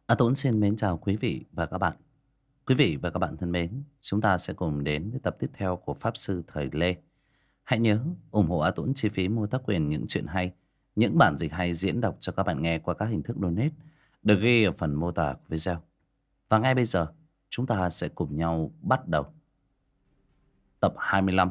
Tuấn xin mến chào quý vị và các bạn. Quý vị và các bạn thân mến, chúng ta sẽ cùng đến với tập tiếp theo của Pháp Sư Thời Lê. Hãy nhớ ủng hộ Tuấn chi phí mua tác quyền những chuyện hay, những bản dịch hay diễn đọc cho các bạn nghe qua các hình thức donate được ghi ở phần mô tả của video. Và ngay bây giờ, chúng ta sẽ cùng nhau bắt đầu tập 25.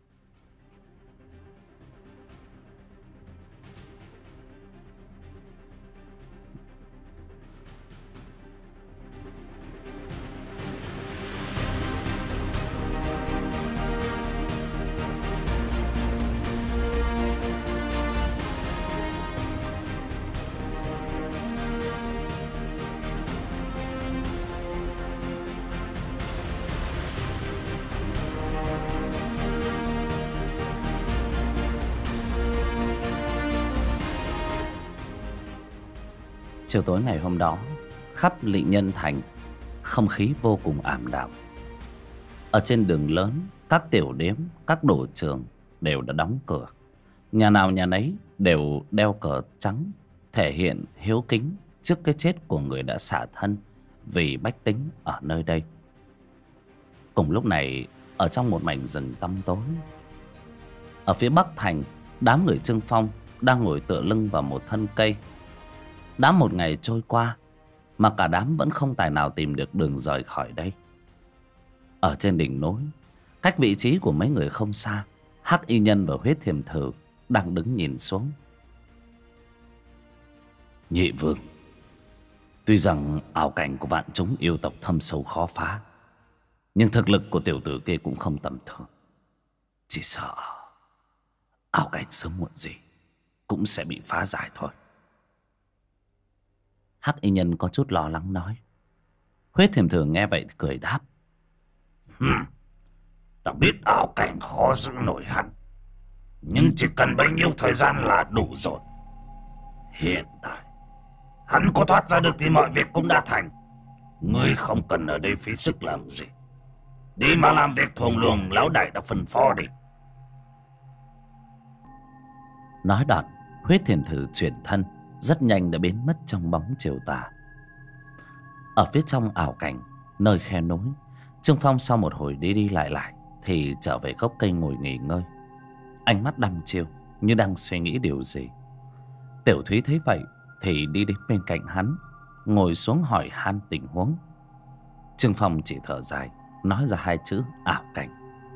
Chiều tối ngày hôm đó, khắp Lị Nhân Thành, không khí vô cùng ảm đạm. Ở trên đường lớn, các tiểu điếm, các đồ trường đều đã đóng cửa. Nhà nào nhà nấy đều đeo cờ trắng, thể hiện hiếu kính trước cái chết của người đã xả thân vì bách tính ở nơi đây. Cùng lúc này, ở trong một mảnh rừng tăm tối, ở phía bắc thành, đám người Trương Phong đang ngồi tựa lưng vào một thân cây. Đã một ngày trôi qua mà cả đám vẫn không tài nào tìm được đường rời khỏi đây. Ở trên đỉnh núi, cách vị trí của mấy người không xa, Hắc Y Nhân và Huyết Thiềm Thử đang đứng nhìn xuống. Nhị vương, tuy rằng ảo cảnh của vạn chúng yêu tộc thâm sâu khó phá, nhưng thực lực của tiểu tử kia cũng không tầm thường. Chỉ sợ ảo cảnh sớm muộn gì cũng sẽ bị phá giải thôi. Hắc Y Nhân có chút lo lắng nói. Huyết Thiềm Thử nghe vậy thì cười đáp. Ta biết ảo cảnh khó giữ nổi hắn, nhưng chỉ cần bấy nhiêu thời gian là đủ rồi. Hiện tại hắn có thoát ra được thì mọi việc cũng đã thành. Ngươi không cần ở đây phí sức làm gì, đi mà làm việc thuồng luồng lão đại đã phân phó đi. Nói đoạn, Huyết Thiềm Thử chuyển thân, rất nhanh đã biến mất trong bóng chiều tà. Ở phía trong ảo cảnh, nơi khe núi, Trương Phong sau một hồi đi đi lại thì trở về gốc cây ngồi nghỉ ngơi. Ánh mắt đăm chiêu như đang suy nghĩ điều gì. Tiểu Thúy thấy vậy thì đi đến bên cạnh hắn, ngồi xuống hỏi han tình huống. Trương Phong chỉ thở dài, nói ra hai chữ ảo cảnh.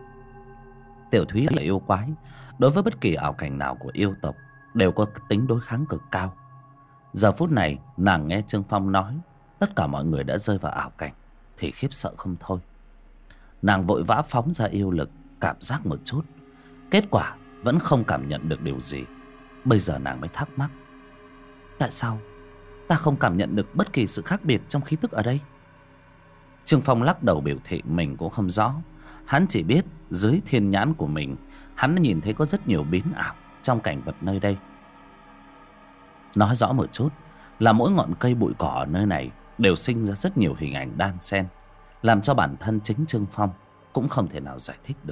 Tiểu Thúy là yêu quái, đối với bất kỳ ảo cảnh nào của yêu tộc đều có tính đối kháng cực cao. Giờ phút này nàng nghe Trương Phong nói tất cả mọi người đã rơi vào ảo cảnh thì khiếp sợ không thôi. Nàng vội vã phóng ra yêu lực cảm giác một chút, kết quả vẫn không cảm nhận được điều gì. Bây giờ nàng mới thắc mắc, tại sao ta không cảm nhận được bất kỳ sự khác biệt trong khí tức ở đây? Trương Phong lắc đầu biểu thị mình cũng không rõ. Hắn chỉ biết dưới thiên nhãn của mình, hắn đã nhìn thấy có rất nhiều biến ảo trong cảnh vật nơi đây. Nói rõ một chút là mỗi ngọn cây bụi cỏ ở nơi này đều sinh ra rất nhiều hình ảnh đan xen, làm cho bản thân chính Trương Phong cũng không thể nào giải thích được.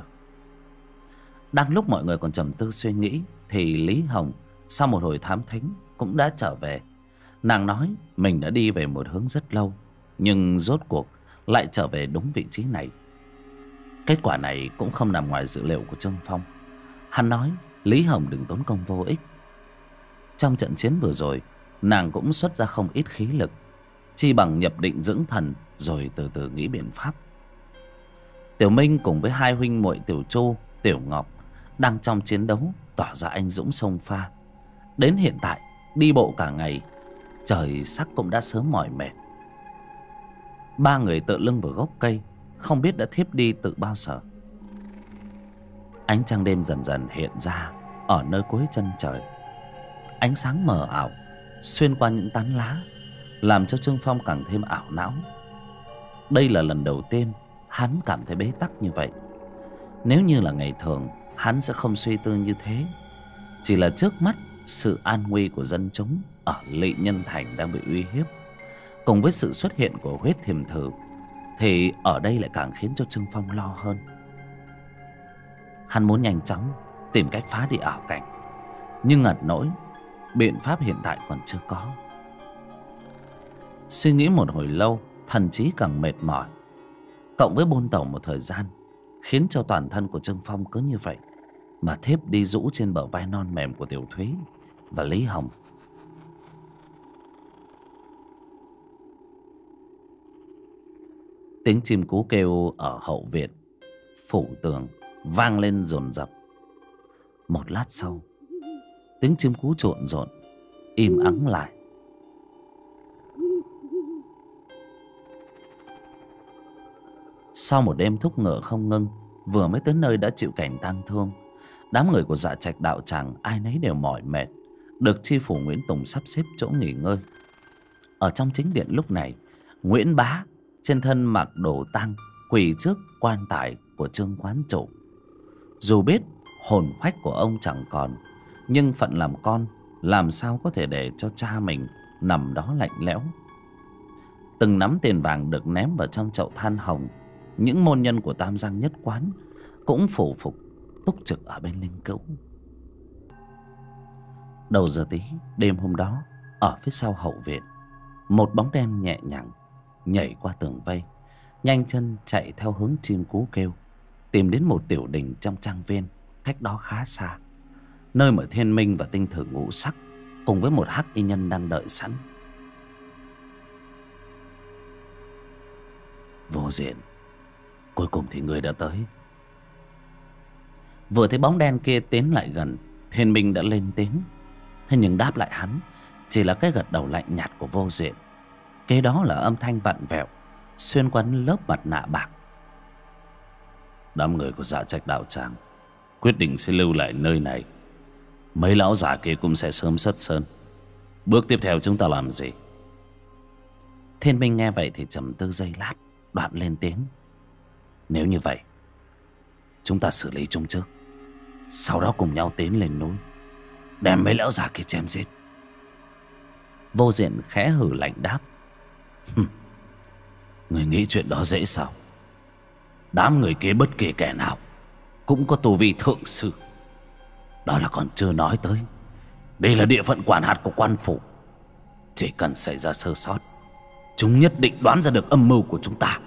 Đang lúc mọi người còn trầm tư suy nghĩ thì Lý Hồng sau một hồi thám thính cũng đã trở về. Nàng nói mình đã đi về một hướng rất lâu, nhưng rốt cuộc lại trở về đúng vị trí này. Kết quả này cũng không nằm ngoài dự liệu của Trương Phong. Hắn nói Lý Hồng đừng tốn công vô ích. Trong trận chiến vừa rồi, nàng cũng xuất ra không ít khí lực, chi bằng nhập định dưỡng thần rồi từ từ nghĩ biện pháp. Tiểu Minh cùng với hai huynh muội Tiểu Chu, Tiểu Ngọc đang trong chiến đấu tỏ ra anh dũng xông pha. Đến hiện tại đi bộ cả ngày, trời sắc cũng đã sớm mỏi mệt. Ba người tựa lưng vào gốc cây, không biết đã thiếp đi từ bao giờ. Ánh trăng đêm dần dần hiện ra ở nơi cuối chân trời. Ánh sáng mờ ảo xuyên qua những tán lá, làm cho Trương Phong càng thêm ảo não. Đây là lần đầu tiên hắn cảm thấy bế tắc như vậy. Nếu như là ngày thường, hắn sẽ không suy tư như thế. Chỉ là trước mắt sự an nguy của dân chúng ở Lị Nhân Thành đang bị uy hiếp, cùng với sự xuất hiện của Huyết Thiềm Thử, thì ở đây lại càng khiến cho Trương Phong lo hơn. Hắn muốn nhanh chóng tìm cách phá đi ảo cảnh, nhưng ngặt nỗi biện pháp hiện tại còn chưa có. Suy nghĩ một hồi lâu, thần trí càng mệt mỏi, cộng với bôn tẩu một thời gian, khiến cho toàn thân của Trương Phong cứ như vậy mà thiếp đi rũ trên bờ vai non mềm của Tiểu Thúy và Lý Hồng. Tiếng chim cú kêu ở hậu viện phủ tường vang lên dồn dập. Một lát sau, tiếng chim cú trộn rộn im ắng lại. Sau một đêm thúc ngựa không ngưng, vừa mới tới nơi đã chịu cảnh tang thương. Đám người của Dạ Trạch đạo tràng ai nấy đều mỏi mệt, được chi phủ Nguyễn Tùng sắp xếp chỗ nghỉ ngơi. Ở trong chính điện lúc này, Nguyễn Bá trên thân mặc đồ tang quỳ trước quan tài của Trương quán chủ. Dù biết hồn phách của ông chẳng còn, nhưng phận làm con làm sao có thể để cho cha mình nằm đó lạnh lẽo. Từng nắm tiền vàng được ném vào trong chậu than hồng. Những môn nhân của Tam Giang Nhất Quán cũng phủ phục túc trực ở bên linh cữu. Đầu giờ tí đêm hôm đó, ở phía sau hậu viện, một bóng đen nhẹ nhàng nhảy qua tường vây, nhanh chân chạy theo hướng chim cú kêu, tìm đến một tiểu đình trong trang viên cách đó khá xa, nơi mà Thiên Minh và Tinh Thử Ngũ Sắc cùng với một hắc y nhân đang đợi sẵn. Vô Diện, cuối cùng thì ngươi đã tới. Vừa thấy bóng đen kia tiến lại gần, Thiên Minh đã lên tiếng. Thế nhưng đáp lại hắn chỉ là cái gật đầu lạnh nhạt của Vô Diện. Kế đó là âm thanh vặn vẹo xuyên qua lớp mặt nạ bạc. Đám người của Dạ Trạch đạo tràng quyết định sẽ lưu lại nơi này. Mấy lão già kia cũng sẽ sớm xuất sơn. Bước tiếp theo chúng ta làm gì? Thiên Minh nghe vậy thì trầm tư giây lát, đoạn lên tiếng. Nếu như vậy, chúng ta xử lý chúng trước, sau đó cùng nhau tiến lên núi, đem mấy lão già kia chém giết. Vô Diện khẽ hử lạnh đáp. Người nghĩ chuyện đó dễ sao? Đám người kia bất kể kẻ nào cũng có tu vi thượng sư. Đó là còn chưa nói tới, đây là địa phận quản hạt của quan phủ. Chỉ cần xảy ra sơ sót, chúng nhất định đoán ra được âm mưu của chúng ta.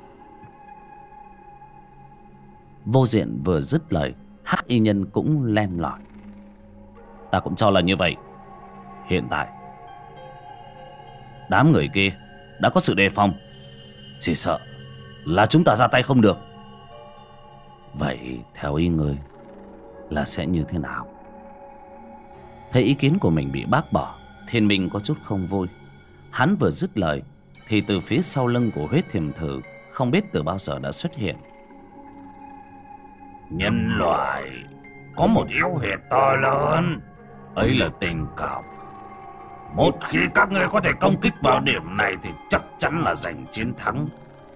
Vô Diện vừa dứt lời, hắc y nhân cũng len lỏi. Ta cũng cho là như vậy. Hiện tại đám người kia đã có sự đề phòng, chỉ sợ là chúng ta ra tay không được. Vậy theo ý người là sẽ như thế nào? Thấy ý kiến của mình bị bác bỏ, Thiên Minh có chút không vui. Hắn vừa dứt lời thì từ phía sau lưng của Huyết Thiềm Thử không biết từ bao giờ đã xuất hiện. Nhân loại có một yếu huyệt to lớn, ấy là tình cảm. Một khi các ngươi có thể công kích vào điểm này thì chắc chắn là giành chiến thắng.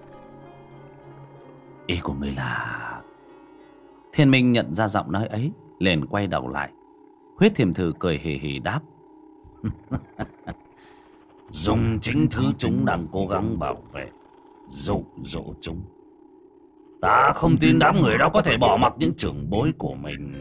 Ý của ngươi là... Thiên Minh nhận ra giọng nói ấy, liền quay đầu lại. Huyết Thiềm Thử cười hì hì đáp. Dùng chính thứ chúng đang cố gắng bảo vệ, dụ dỗ chúng. Ta không tin đám người đó có thể bỏ mặc những trưởng bối của mình.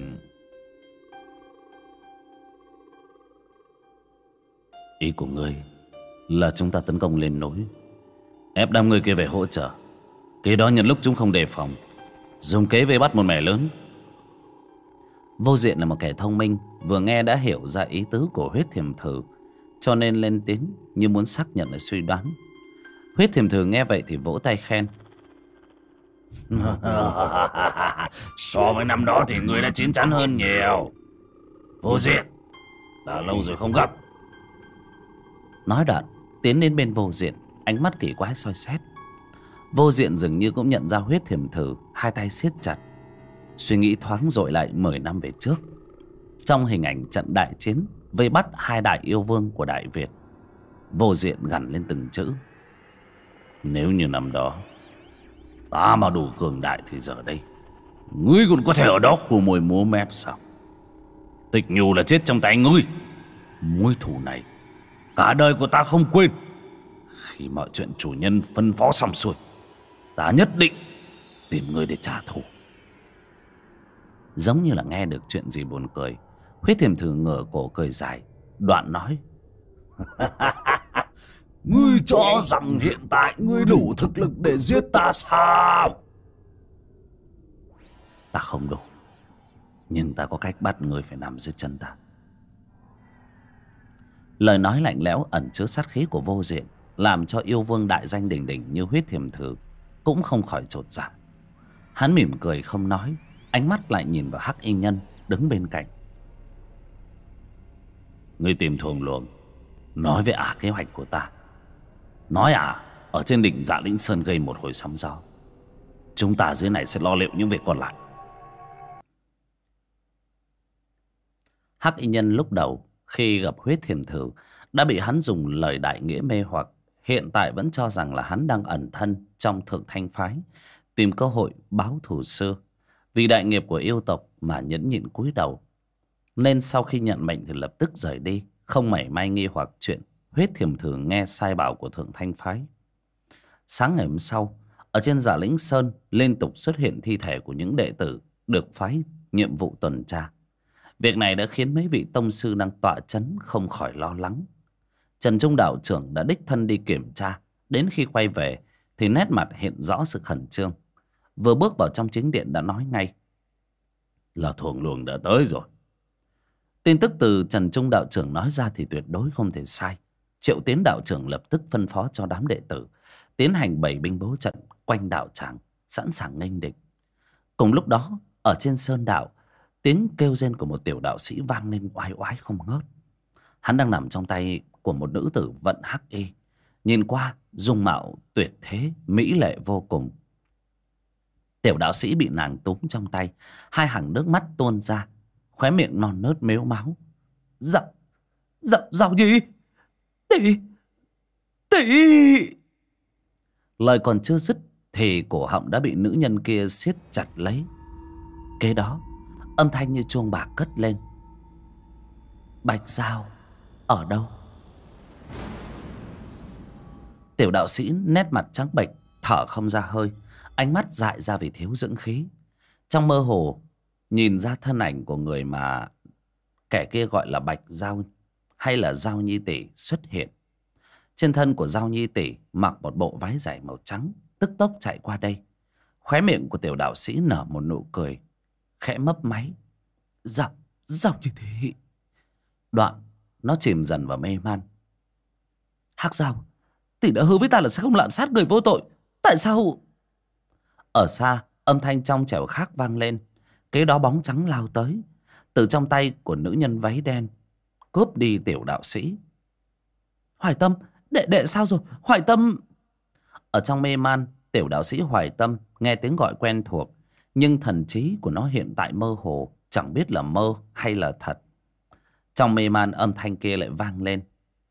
Ý của ngươi là chúng ta tấn công lên núi, ép đám người kia về hỗ trợ, kế đó nhân lúc chúng không đề phòng, dùng kế vây bắt một mẻ lớn. Vô Diện là một kẻ thông minh, vừa nghe đã hiểu ra ý tứ của Huyết Thiềm Thử, cho nên lên tiếng như muốn xác nhận lại suy đoán. Huyết Thiềm Thử nghe vậy thì vỗ tay khen. So với năm đó thì ngươi đã chín chắn hơn nhiều. Vô Diện, đã lâu rồi không gặp. Nói đoạn tiến đến bên Vô Diện, ánh mắt kỳ quái soi xét. Vô Diện dường như cũng nhận ra Huyết Thiềm Thử, hai tay siết chặt, suy nghĩ thoáng dội lại 10 năm về trước, trong hình ảnh trận đại chiến vây bắt hai đại yêu vương của Đại Việt. Vô Diện gằn lên từng chữ. Nếu như năm đó ta mà đủ cường đại thì giờ đây ngươi còn có thể ở đó khua môi múa mép sao? Tịch Nhu là chết trong tay ngươi. Mối thù này cả đời của ta không quên. Khi mọi chuyện chủ nhân phân phó xong xuôi, ta nhất định tìm ngươi để trả thù. Giống như là nghe được chuyện gì buồn cười, Huyết Thiềm Thử ngửa cổ cười dài, đoạn nói. Ngươi cho rằng hiện tại ngươi đủ thực lực để giết ta sao? Ta không đủ, nhưng ta có cách bắt ngươi phải nằm dưới chân ta. Lời nói lạnh lẽo ẩn chứa sát khí của Vô Diện làm cho yêu vương đại danh đỉnh đỉnh như Huyết Thiềm Thử cũng không khỏi chột dạ. Hắn mỉm cười không nói, ánh mắt lại nhìn vào Hắc Y Nhân đứng bên cạnh. Ngươi tìm Thuồng Luồng, nói với ả kế hoạch của ta. Nói ả ở trên đỉnh Dạ Lĩnh Sơn gây một hồi sóng gió, chúng ta dưới này sẽ lo liệu những việc còn lại. Hắc Y Nhân lúc đầu khi gặp Huyết Thiềm Thử đã bị hắn dùng lời đại nghĩa mê hoặc, hiện tại vẫn cho rằng là hắn đang ẩn thân trong Thượng Thanh phái, tìm cơ hội báo thù xưa. Vì đại nghiệp của yêu tộc mà nhẫn nhịn cúi đầu, nên sau khi nhận mệnh thì lập tức rời đi, không mảy may nghi hoặc chuyện Huyết Thiềm Thử nghe sai bảo của Thượng Thanh phái. Sáng ngày hôm sau, ở trên Dạ Lĩnh Sơn liên tục xuất hiện thi thể của những đệ tử được phái nhiệm vụ tuần tra. Việc này đã khiến mấy vị tông sư đang tọa chấn không khỏi lo lắng. Trần Trung đạo trưởng đã đích thân đi kiểm tra, đến khi quay về thì nét mặt hiện rõ sự khẩn trương. Vừa bước vào trong chính điện đã nói ngay là Thuồng Luồng đã tới rồi. Tin tức từ Trần Trung đạo trưởng nói ra thì tuyệt đối không thể sai. Triệu Tiến đạo trưởng lập tức phân phó cho đám đệ tử tiến hành bày binh bố trận quanh đạo tràng, sẵn sàng nghênh địch. Cùng lúc đó, ở trên sơn đạo, tiếng kêu rên của một tiểu đạo sĩ vang lên oai oái không ngớt. Hắn đang nằm trong tay của một nữ tử vận hắc y, nhìn qua dung mạo tuyệt thế, mỹ lệ vô cùng. Tiểu đạo sĩ bị nàng túm trong tay, hai hàng nước mắt tuôn ra, khóe miệng non nớt mếu máo. Giọng gì? Tỷ. Lời còn chưa dứt thì cổ họng đã bị nữ nhân kia siết chặt lấy. Kế đó, âm thanh như chuông bạc cất lên. Bạch Giao ở đâu? Tiểu đạo sĩ nét mặt trắng bệch, thở không ra hơi, ánh mắt dại ra vì thiếu dưỡng khí. Trong mơ hồ nhìn ra thân ảnh của người mà kẻ kia gọi là Bạch Giao hay là Giao Nhi tỷ xuất hiện. Trên thân của Giao Nhi tỷ mặc một bộ váy dài màu trắng, tức tốc chạy qua đây. Khóe miệng của tiểu đạo sĩ nở một nụ cười khẽ mấp máy. Giao Nhi tỷ. Đoạn nó chìm dần vào mê man. Hắc Giao, tỷ đã hứa với ta là sẽ không lạm sát người vô tội, tại sao? Ở xa, âm thanh trong trẻo khác vang lên. Kế đó bóng trắng lao tới, từ trong tay của nữ nhân váy đen cướp đi tiểu đạo sĩ. Hoài Tâm, đệ sao rồi? Hoài Tâm. Ở trong mê man, tiểu đạo sĩ Hoài Tâm nghe tiếng gọi quen thuộc, nhưng thần trí của nó hiện tại mơ hồ, chẳng biết là mơ hay là thật. Trong mê man, âm thanh kia lại vang lên.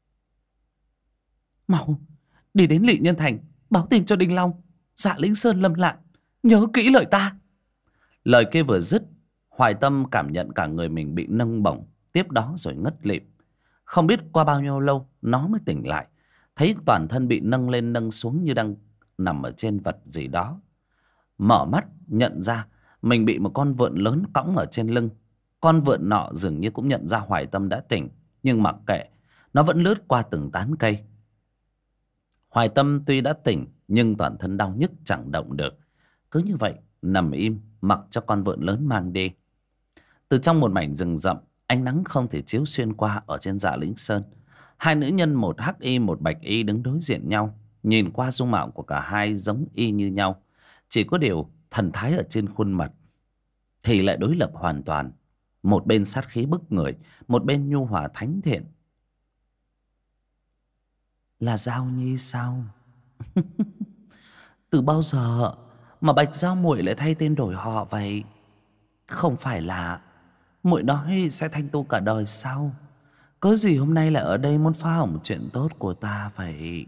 Mau đi đến Lị Nhân Thành báo tin cho Đinh Long, Dạ Lĩnh Sơn lâm nạn, nhớ kỹ lời ta. Lời kia vừa dứt, Hoài Tâm cảm nhận cả người mình bị nâng bổng, tiếp đó rồi ngất lịm. Không biết qua bao nhiêu lâu nó mới tỉnh lại, thấy toàn thân bị nâng lên nâng xuống như đang nằm ở trên vật gì đó. Mở mắt nhận ra mình bị một con vượn lớn cõng ở trên lưng. Con vượn nọ dường như cũng nhận ra Hoài Tâm đã tỉnh, nhưng mặc kệ, nó vẫn lướt qua từng tán cây. Hoài Tâm tuy đã tỉnh nhưng toàn thân đau nhức chẳng động được, cứ như vậy nằm im mặc cho con vượn lớn mang đi. Từ trong một mảnh rừng rậm, ánh nắng không thể chiếu xuyên qua ở trên Dạ Lĩnh Sơn. Hai nữ nhân, một hắc y một bạch y đứng đối diện nhau. Nhìn qua dung mạo của cả hai giống y như nhau, chỉ có điều thần thái ở trên khuôn mặt thì lại đối lập hoàn toàn. Một bên sát khí bức người, một bên nhu hòa thánh thiện. Là Giao Nhi sao? Từ bao giờ mà Bạch Giao muội lại thay tên đổi họ vậy? Không phải là muội nói sẽ thanh tu cả đời sao? Cớ gì hôm nay lại ở đây muốn phá hỏng chuyện tốt của ta vậy?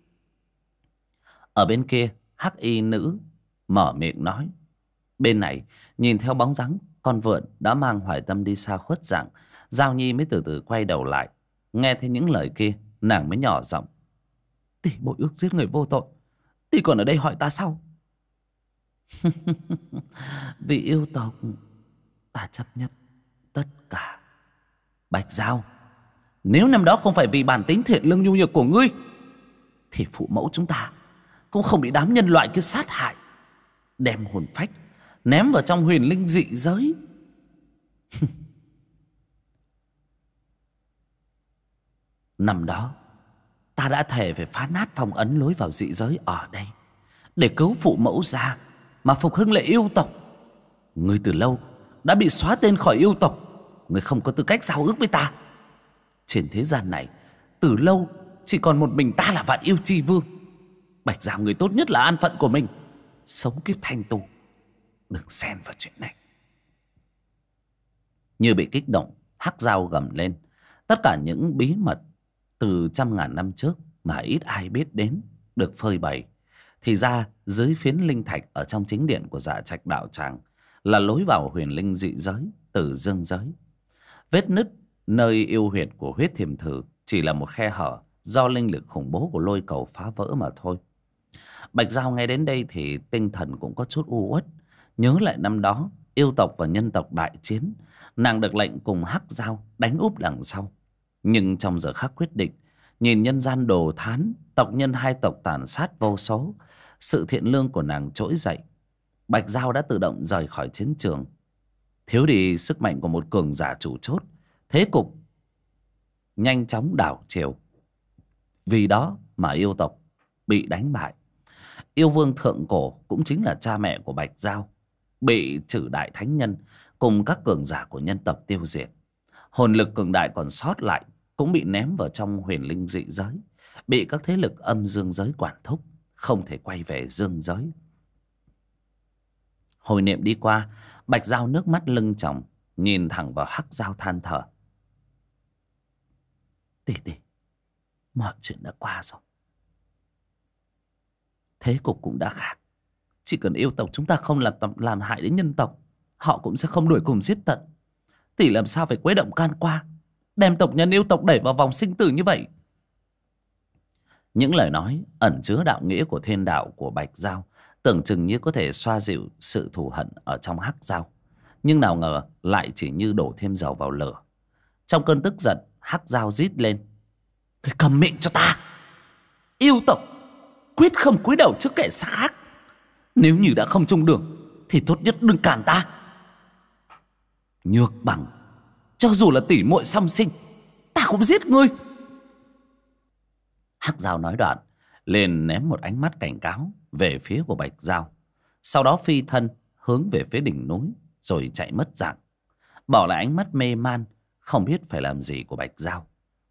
Ở bên kia, hắc y nữ mở miệng nói. Bên này, nhìn theo bóng dáng con vượn đã mang Hoài Tâm đi xa khuất dạng, Giao Nhi mới từ từ quay đầu lại. Nghe thấy những lời kia, nàng mới nhỏ giọng. Tỷ bội ước giết người vô tội, tỷ còn ở đây hỏi ta sao? Vì yêu tộc, ta chấp nhất tất cả. Bạch Giao, nếu năm đó không phải vì bản tính thiện lương nhu nhược của ngươi, thì phụ mẫu chúng ta cũng không bị đám nhân loại kia sát hại, đem hồn phách ném vào trong huyền linh dị giới. Năm đó ta đã thề phải phá nát phong ấn lối vào dị giới ở đây để cứu phụ mẫu ra mà phục hưng lại yêu tộc. Ngươi từ lâu đã bị xóa tên khỏi yêu tộc, ngươi không có tư cách giao ước với ta. Trên thế gian này từ lâu chỉ còn một mình ta là Vạn Yêu Chi Vương. Bạch Giao, người tốt nhất là an phận của mình, sống kiếp thanh tu, đừng xen vào chuyện này. Như bị kích động, Hắc Giao gầm lên. Tất cả những bí mật từ trăm ngàn năm trước mà ít ai biết đến được phơi bày. Thì ra dưới phiến linh thạch ở trong chính điện của Dạ Trạch đạo tràng là lối vào huyền linh dị giới từ dương giới. Vết nứt nơi yêu huyệt của huyết thiềm thử chỉ là một khe hở do linh lực khủng bố của lôi cầu phá vỡ mà thôi. Bạch Giao nghe đến đây thì tinh thần cũng có chút u uất. Nhớ lại năm đó yêu tộc và nhân tộc đại chiến, nàng được lệnh cùng Hắc Giao đánh úp đằng sau. Nhưng trong giờ khắc quyết định, nhìn nhân gian đồ thán, tộc nhân hai tộc tàn sát vô số, sự thiện lương của nàng trỗi dậy. Bạch Giao đã tự động rời khỏi chiến trường. Thiếu đi sức mạnh của một cường giả chủ chốt, thế cục nhanh chóng đảo chiều. Vì đó mà yêu tộc bị đánh bại. Yêu vương thượng cổ cũng chính là cha mẹ của Bạch Giao bị Trử Đại Thánh Nhân cùng các cường giả của nhân tộc tiêu diệt. Hồn lực cường đại còn sót lại cũng bị ném vào trong huyền linh dị giới, bị các thế lực âm dương giới quản thúc, không thể quay về dương giới. Hồi niệm đi qua, Bạch Giao nước mắt lưng tròng, nhìn thẳng vào Hắc Giao than thở. Tỷ tỷ, mọi chuyện đã qua rồi, thế cục cũng đã khác. Chỉ cần yêu tộc chúng ta không làm hại đến nhân tộc, họ cũng sẽ không đuổi cùng giết tận. Tỷ làm sao phải quấy động can qua, đem tộc nhân yêu tộc đẩy vào vòng sinh tử như vậy? Những lời nói ẩn chứa đạo nghĩa của thiên đạo của Bạch Giao tưởng chừng như có thể xoa dịu sự thù hận ở trong Hắc Giao, nhưng nào ngờ lại chỉ như đổ thêm dầu vào lửa. Trong cơn tức giận, Hắc Giao rít lên. Ngươi cầm miệng cho ta! Yêu tộc quyết không cúi đầu trước kẻ khác. Nếu như đã không chung đường thì tốt nhất đừng cản ta. Nhược bằng, cho dù là tỷ muội song sinh, ta cũng giết ngươi. Hắc Giao nói đoạn liền ném một ánh mắt cảnh cáo về phía của Bạch Giao, sau đó phi thân hướng về phía đỉnh núi rồi chạy mất dạng, bỏ lại ánh mắt mê man không biết phải làm gì của Bạch Giao.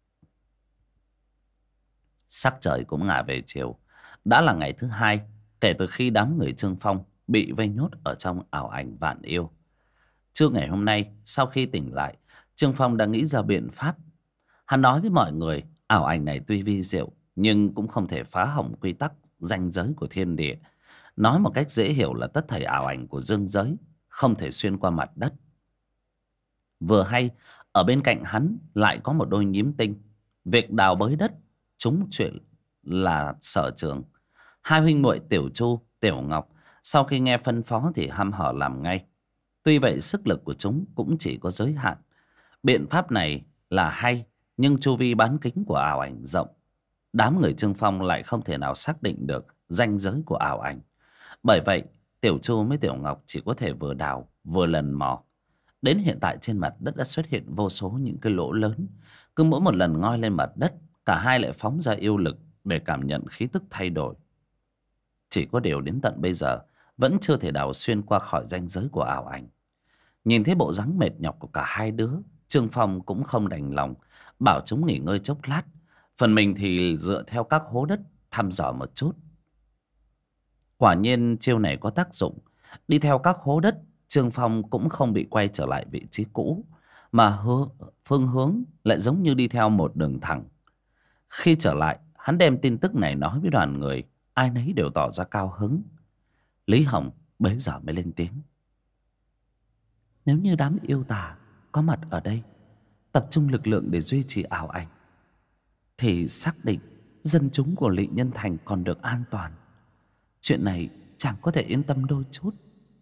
Sắc trời cũng ngả về chiều. Đã là ngày thứ hai kể từ khi đám người Trương Phong bị vây nhốt ở trong ảo ảnh Vạn Yêu. Trưa ngày hôm nay, sau khi tỉnh lại, Trương Phong đã nghĩ ra biện pháp. Hắn nói với mọi người, ảo ảnh này tuy vi diệu nhưng cũng không thể phá hỏng quy tắc ranh giới của thiên địa. Nói một cách dễ hiểu là tất thảy ảo ảnh của dương giới không thể xuyên qua mặt đất. Vừa hay ở bên cạnh hắn lại có một đôi nhím tinh. Việc đào bới đất chúng chuyện là sở trường. Hai huynh muội Tiểu Chu, Tiểu Ngọc sau khi nghe phân phó thì hăm hở làm ngay. Tuy vậy sức lực của chúng cũng chỉ có giới hạn. Biện pháp này là hay, nhưng chu vi bán kính của ảo ảnh rộng. Đám người Trương Phong lại không thể nào xác định được ranh giới của ảo ảnh. Bởi vậy Tiểu Chu với Tiểu Ngọc chỉ có thể vừa đào vừa lần mò. Đến hiện tại trên mặt đất đã xuất hiện vô số những cái lỗ lớn. Cứ mỗi một lần ngoi lên mặt đất, cả hai lại phóng ra yêu lực để cảm nhận khí tức thay đổi. Chỉ có điều đến tận bây giờ vẫn chưa thể đào xuyên qua khỏi ranh giới của ảo ảnh. Nhìn thấy bộ dáng mệt nhọc của cả hai đứa, Trương Phong cũng không đành lòng, bảo chúng nghỉ ngơi chốc lát. Phần mình thì dựa theo các hố đất thăm dò một chút. Quả nhiên chiêu này có tác dụng. Đi theo các hố đất, Trương Phong cũng không bị quay trở lại vị trí cũ, mà phương hướng lại giống như đi theo một đường thẳng. Khi trở lại, hắn đem tin tức này nói với đoàn người, ai nấy đều tỏ ra cao hứng. Lý Hồng bấy giờ mới lên tiếng. Nếu như đám yêu tà có mặt ở đây, tập trung lực lượng để duy trì ảo ảnh, thì xác định dân chúng của Lị Nhân Thành còn được an toàn. Chuyện này chẳng có thể yên tâm đôi chút.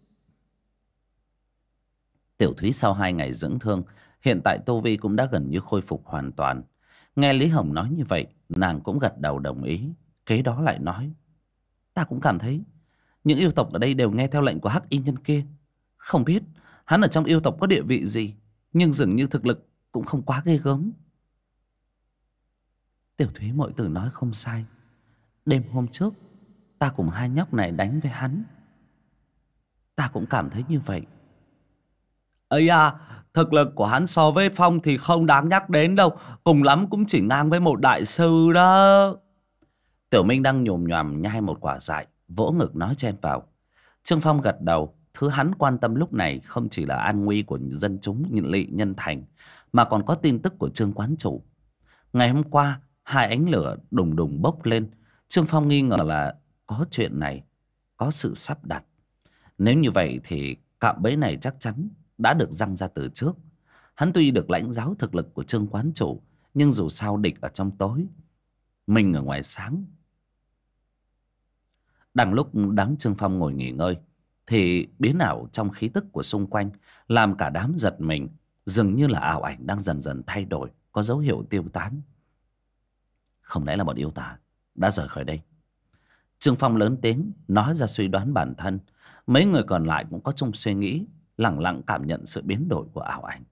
Tiểu Thúy sau 2 ngày dưỡng thương, hiện tại tu vi cũng đã gần như khôi phục hoàn toàn. Nghe Lý Hồng nói như vậy, nàng cũng gật đầu đồng ý. Kế đó lại nói: ta cũng cảm thấy những yêu tộc ở đây đều nghe theo lệnh của hắc y nhân kia. Không biết hắn ở trong yêu tộc có địa vị gì, nhưng dường như thực lực cũng không quá ghê gớm. Tiểu Thúy muội tử nói không sai. Đêm hôm trước ta cùng hai nhóc này đánh với hắn, ta cũng cảm thấy như vậy. Ấy à, thực lực của hắn so với Phong thì không đáng nhắc đến đâu, cùng lắm cũng chỉ ngang với một đại sư đó. Tiểu Minh đang nhồm nhoàm nhai một quả dại, vỗ ngực nói chen vào. Trương Phong gật đầu. Thứ hắn quan tâm lúc này không chỉ là an nguy của dân chúng Lỵ Nhân Thành, mà còn có tin tức của Trương quán chủ. Ngày hôm qua, hai ánh lửa đùng đùng bốc lên. Trương Phong nghi ngờ là có chuyện này, có sự sắp đặt. Nếu như vậy thì cạm bẫy này chắc chắn đã được giăng ra từ trước. Hắn tuy được lãnh giáo thực lực của Trương quán chủ, nhưng dù sao địch ở trong tối, mình ở ngoài sáng. Đang lúc đám Trương Phong ngồi nghỉ ngơi thì biến ảo trong khí tức của xung quanh làm cả đám giật mình. Dường như là ảo ảnh đang dần dần thay đổi, có dấu hiệu tiêu tán. Không lẽ là bọn yêu tà đã rời khỏi đây? Trương Phong lớn tiếng nói ra suy đoán bản thân. Mấy người còn lại cũng có chung suy nghĩ, lẳng lặng cảm nhận sự biến đổi của ảo ảnh.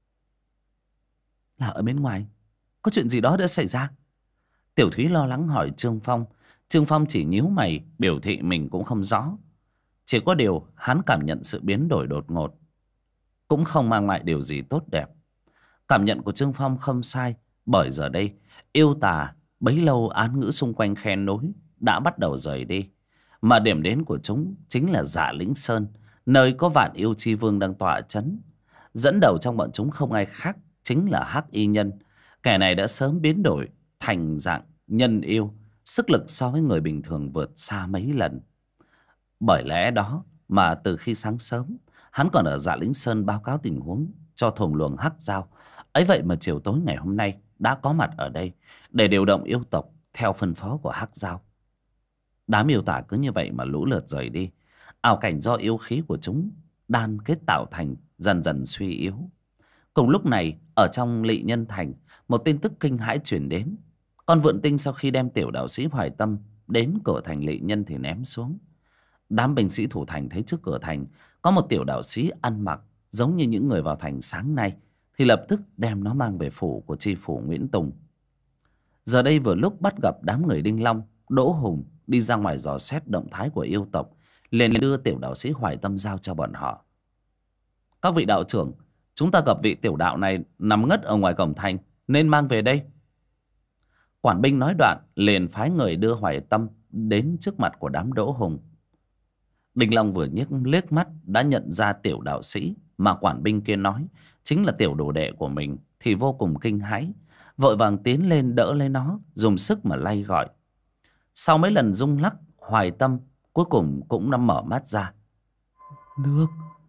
Là ở bên ngoài có chuyện gì đó đã xảy ra? Tiểu Thúy lo lắng hỏi Trương Phong. Trương Phong chỉ nhíu mày, biểu thị mình cũng không rõ. Chỉ có điều hắn cảm nhận sự biến đổi đột ngột cũng không mang lại điều gì tốt đẹp. Cảm nhận của Trương Phong không sai, bởi giờ đây yêu tà bấy lâu án ngữ xung quanh khe núi đã bắt đầu rời đi, mà điểm đến của chúng chính là Dạ Lĩnh Sơn, nơi có Vạn Yêu Chi Vương đang tọa trấn. Dẫn đầu trong bọn chúng không ai khác chính là Hắc Y Nhân. Kẻ này đã sớm biến đổi thành dạng nhân yêu, sức lực so với người bình thường vượt xa mấy lần. Bởi lẽ đó mà từ khi sáng sớm hắn còn ở Dạ Lĩnh Sơn báo cáo tình huống cho thùng luồng Hắc Giao. Ấy vậy mà chiều tối ngày hôm nay đã có mặt ở đây để điều động yêu tộc theo phân phó của Hắc Giao. Đám yêu tả cứ như vậy mà lũ lượt rời đi. Ảo cảnh do yêu khí của chúng đan kết tạo thành dần dần suy yếu. Cùng lúc này ở trong Lỵ Nhân Thành, một tin tức kinh hãi truyền đến. Con Vượn Tinh sau khi đem tiểu đạo sĩ Hoài Tâm đến cửa thành Lỵ Nhân thì ném xuống. Đám binh sĩ thủ thành thấy trước cửa thành có một tiểu đạo sĩ ăn mặc giống như những người vào thành sáng nay, thì lập tức đem nó mang về phủ của tri phủ Nguyễn Tùng. Giờ đây vừa lúc bắt gặp đám người Đinh Long, Đỗ Hùng đi ra ngoài dò xét động thái của yêu tộc, liền đưa tiểu đạo sĩ Hoài Tâm giao cho bọn họ. Các vị đạo trưởng, chúng ta gặp vị tiểu đạo này nằm ngất ở ngoài cổng thành, nên mang về đây. Quản binh nói đoạn liền phái người đưa Hoài Tâm đến trước mặt của đám Đỗ Hùng. Đinh Long vừa liếc mắt đã nhận ra tiểu đạo sĩ mà quản binh kia nói chính là tiểu đồ đệ của mình, thì vô cùng kinh hãi, vội vàng tiến lên đỡ lấy nó, dùng sức mà lay gọi. Sau mấy lần rung lắc, Hoài Tâm cuối cùng cũng đã mở mắt ra. Nước,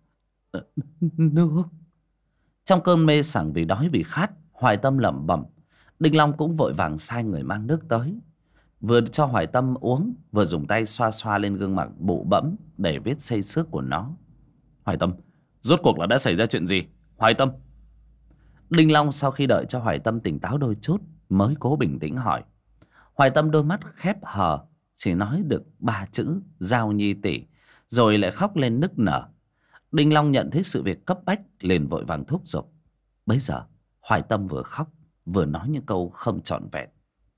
nước. Trong cơn mê sảng vì đói vì khát, Hoài Tâm lẩm bẩm. Đinh Long cũng vội vàng sai người mang nước tới, vừa cho Hoài Tâm uống, vừa dùng tay xoa xoa lên gương mặt bụ bẫm để vết xây xước của nó. Hoài Tâm, rốt cuộc là đã xảy ra chuyện gì? Hoài Tâm. Đinh Long sau khi đợi cho Hoài Tâm tỉnh táo đôi chút mới cố bình tĩnh hỏi. Hoài Tâm đôi mắt khép hờ, chỉ nói được 3 chữ Giao Nhi tỷ, rồi lại khóc lên nức nở. Đinh Long nhận thấy sự việc cấp bách liền vội vàng thúc giục. Bấy giờ Hoài Tâm vừa khóc vừa nói những câu không trọn vẹn.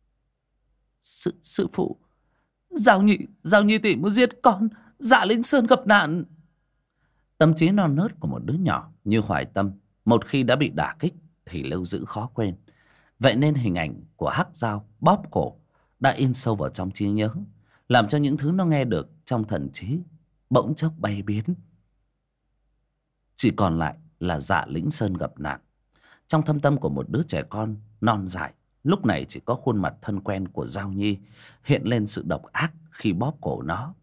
Sư phụ, Giao Nhi tỷ muốn giết con, Dạ Lĩnh Sơn gặp nạn. Tâm trí non nớt của một đứa nhỏ như Hoài Tâm một khi đã bị đả kích thì lưu giữ khó quên. Vậy nên hình ảnh của Hắc Giao bóp cổ đã in sâu vào trong trí nhớ, làm cho những thứ nó nghe được trong thần trí bỗng chốc bay biến. Chỉ còn lại là Dạ Lĩnh Sơn gặp nạn. Trong thâm tâm của một đứa trẻ con non dại, lúc này chỉ có khuôn mặt thân quen của Giao Nhi hiện lên sự độc ác khi bóp cổ nó.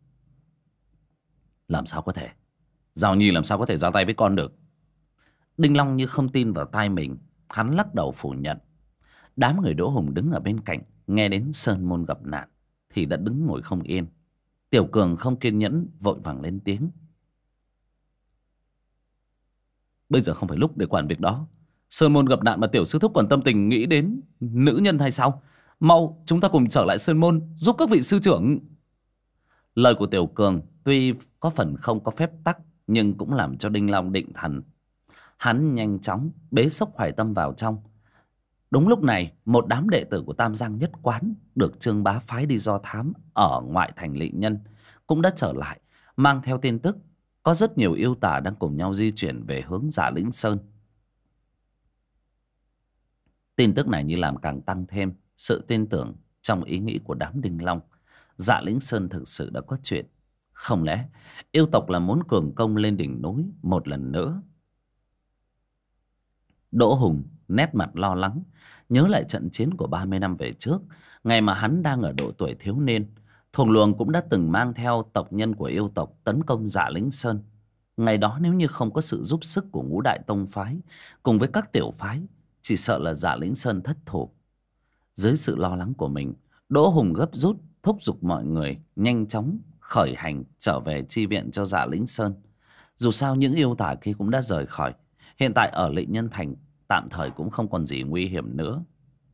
Làm sao có thể? Giao Nhi làm sao có thể ra tay với con được? Đinh Long như không tin vào tai mình, hắn lắc đầu phủ nhận. Đám người Đỗ Hùng đứng ở bên cạnh nghe đến Sơn Môn gặp nạn thì đã đứng ngồi không yên. Tiểu Cường không kiên nhẫn vội vàng lên tiếng. Bây giờ không phải lúc để quản việc đó. Sơn Môn gặp nạn mà tiểu sư thúc còn tâm tình nghĩ đến nữ nhân hay sao? Mau chúng ta cùng trở lại Sơn Môn giúp các vị sư trưởng. Lời của Tiểu Cường tuy có phần không có phép tắc, nhưng cũng làm cho Đinh Long định thần. Hắn nhanh chóng bế xốc Hoài Tâm vào trong. Đúng lúc này, một đám đệ tử của Tam Giang Nhất Quán được Trương Bá phái đi do thám ở ngoại thành Lỵ Nhân cũng đã trở lại, mang theo tin tức có rất nhiều yêu tả đang cùng nhau di chuyển về hướng Dạ Lĩnh Sơn. Tin tức này như làm càng tăng thêm sự tin tưởng trong ý nghĩ của đám Đinh Long. Dạ Lĩnh Sơn thực sự đã có chuyện. Không lẽ yêu tộc là muốn cường công lên đỉnh núi một lần nữa? Đỗ Hùng nét mặt lo lắng, nhớ lại trận chiến của 30 năm về trước, ngày mà hắn đang ở độ tuổi thiếu niên. Thuồng Luồng cũng đã từng mang theo tộc nhân của yêu tộc tấn công Dạ Lĩnh Sơn. Ngày đó nếu như không có sự giúp sức của ngũ đại tông phái cùng với các tiểu phái, chỉ sợ là Dạ Lĩnh Sơn thất thủ. Dưới sự lo lắng của mình, Đỗ Hùng gấp rút thúc giục mọi người nhanh chóng khởi hành trở về chi viện cho Dạ Lĩnh Sơn. Dù sao những yêu tả kia cũng đã rời khỏi, hiện tại ở Lỵ Nhân Thành tạm thời cũng không còn gì nguy hiểm nữa.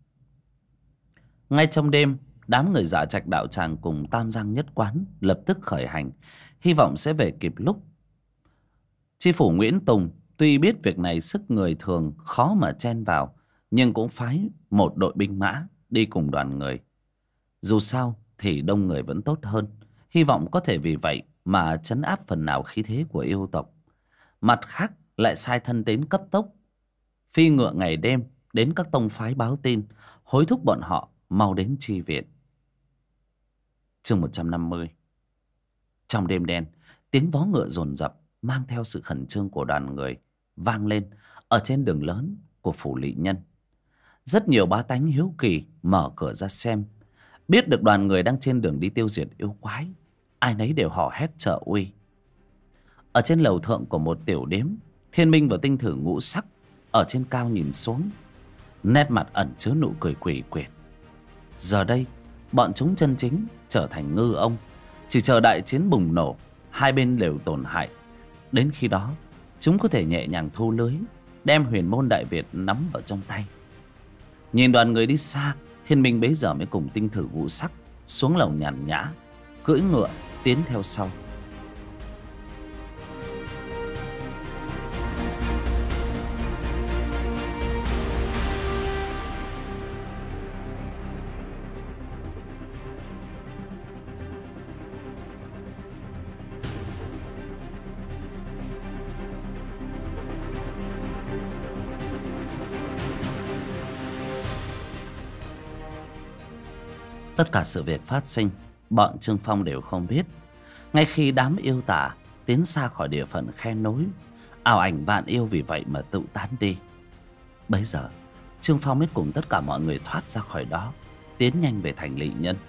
Ngay trong đêm, đám người Dạ Trạch đạo tràng cùng Tam Giang Nhất Quán lập tức khởi hành, hy vọng sẽ về kịp lúc. Chi phủ Nguyễn Tùng tuy biết việc này sức người thường khó mà chen vào, nhưng cũng phái một đội binh mã đi cùng đoàn người. Dù sao thì đông người vẫn tốt hơn, hy vọng có thể vì vậy mà trấn áp phần nào khí thế của yêu tộc. Mặt khác lại sai thân tín cấp tốc phi ngựa ngày đêm đến các tông phái báo tin, hối thúc bọn họ mau đến chi viện. Chương 150. Trong đêm đen, tiếng vó ngựa dồn dập mang theo sự khẩn trương của đoàn người vang lên ở trên đường lớn của phủ Lỵ Nhân. Rất nhiều bá tánh hiếu kỳ mở cửa ra xem. Biết được đoàn người đang trên đường đi tiêu diệt yêu quái, ai nấy đều hò hét trợ uy. Ở trên lầu thượng của một tiểu điếm, Thiên Minh và Tinh Thử Ngũ Sắc ở trên cao nhìn xuống, nét mặt ẩn chứa nụ cười quỷ quyệt. Giờ đây bọn chúng chân chính trở thành ngư ông, chỉ chờ đại chiến bùng nổ, hai bên đều tổn hại. Đến khi đó chúng có thể nhẹ nhàng thu lưới, đem Huyền Môn Đại Việt nắm vào trong tay. Nhìn đoàn người đi xa, Thiên Minh bấy giờ mới cùng Tinh Thử Ngũ Sắc xuống lầu nhàn nhã, cưỡi ngựa tiến theo sau. Tất cả sự việc phát sinh, bọn Trương Phong đều không biết. Ngay khi đám yêu tả tiến xa khỏi địa phận khe nối, ảo ảnh vạn yêu vì vậy mà tự tán đi. Bấy giờ Trương Phong mới cùng tất cả mọi người thoát ra khỏi đó, tiến nhanh về thành Lỵ Nhân.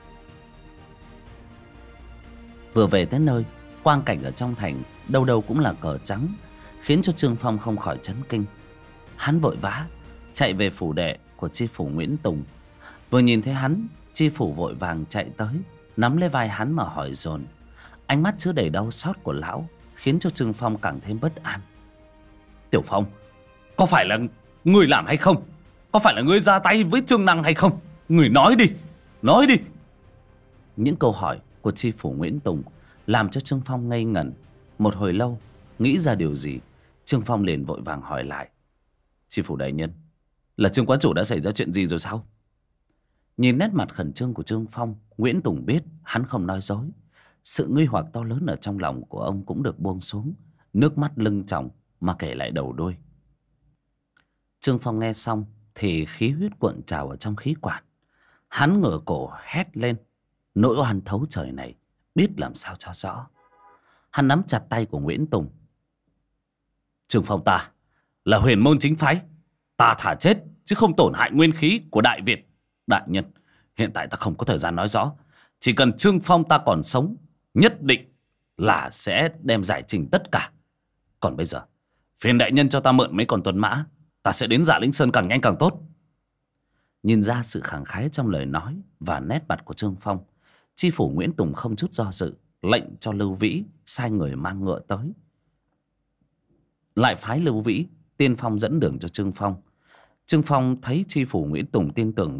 Vừa về tới nơi, quang cảnh ở trong thành đâu đâu cũng là cờ trắng, khiến cho Trương Phong không khỏi chấn kinh. Hắn vội vã chạy về phủ đệ của chi phủ Nguyễn Tùng. Vừa nhìn thấy hắn, chi phủ vội vàng chạy tới, nắm lấy vai hắn mà hỏi dồn. Ánh mắt chứa đầy đau xót của lão khiến cho Trương Phong càng thêm bất an. Tiểu Phong, có phải là người làm hay không? Có phải là người ra tay với Trương Năng hay không? Người nói đi, nói đi. Những câu hỏi của chi phủ Nguyễn Tùng làm cho Trương Phong ngây ngẩn. Một hồi lâu nghĩ ra điều gì, Trương Phong liền vội vàng hỏi lại. Chi phủ đại nhân, là Trương quán chủ đã xảy ra chuyện gì rồi sao? Nhìn nét mặt khẩn trương của Trương Phong, Nguyễn Tùng biết hắn không nói dối. Sự nghi hoặc to lớn ở trong lòng của ông cũng được buông xuống, nước mắt lưng tròng mà kể lại đầu đuôi. Trương Phong nghe xong thì khí huyết cuộn trào ở trong khí quản. Hắn ngửa cổ hét lên, nỗi oan thấu trời này biết làm sao cho rõ. Hắn nắm chặt tay của Nguyễn Tùng. Trương Phong ta là huyền môn chính phái, ta thả chết chứ không tổn hại nguyên khí của Đại Việt. Đại nhân, hiện tại ta không có thời gian nói rõ. Chỉ cần Trương Phong ta còn sống, nhất định là sẽ đem giải trình tất cả. Còn bây giờ, phiền đại nhân cho ta mượn mấy con tuần mã, ta sẽ đến Dạ Lĩnh Sơn càng nhanh càng tốt. Nhìn ra sự khẳng khái trong lời nói và nét mặt của Trương Phong, chi phủ Nguyễn Tùng không chút do dự lệnh cho Lưu Vĩ sai người mang ngựa tới. Lại phái Lưu Vĩ tiên phong dẫn đường cho Trương Phong. Trương Phong thấy chi phủ Nguyễn Tùng tin tưởng mình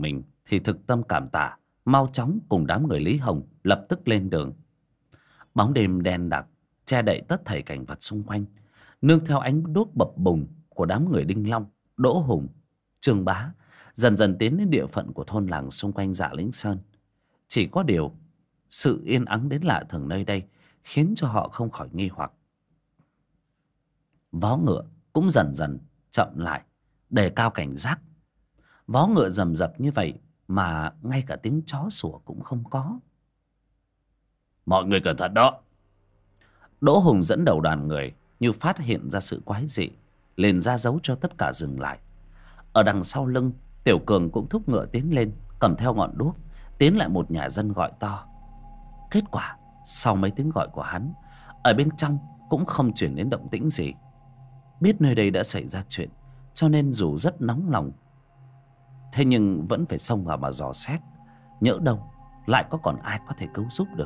thì thực tâm cảm tạ, mau chóng cùng đám người Lý Hồng lập tức lên đường. Bóng đêm đen đặc che đậy tất thảy cảnh vật xung quanh, nương theo ánh đuốc bập bùng của đám người Đinh Long, Đỗ Hùng, Trương Bá dần dần tiến đến địa phận của thôn làng xung quanh Dạ Lĩnh Sơn. Chỉ có điều sự yên ắng đến lạ thường nơi đây khiến cho họ không khỏi nghi hoặc. Vó ngựa cũng dần dần chậm lại, đề cao cảnh giác. Vó ngựa rầm rập như vậy mà ngay cả tiếng chó sủa cũng không có. Mọi người cẩn thận đó. Đỗ Hùng dẫn đầu đoàn người như phát hiện ra sự quái dị, liền ra dấu cho tất cả dừng lại. Ở đằng sau lưng, Tiểu Cường cũng thúc ngựa tiến lên, cầm theo ngọn đuốc, tiến lại một nhà dân gọi to. Kết quả sau mấy tiếng gọi của hắn, ở bên trong cũng không chuyển đến động tĩnh gì. Biết nơi đây đã xảy ra chuyện, cho nên dù rất nóng lòng, thế nhưng vẫn phải xông vào mà dò xét, nhỡ đâu lại có còn ai có thể cứu giúp được.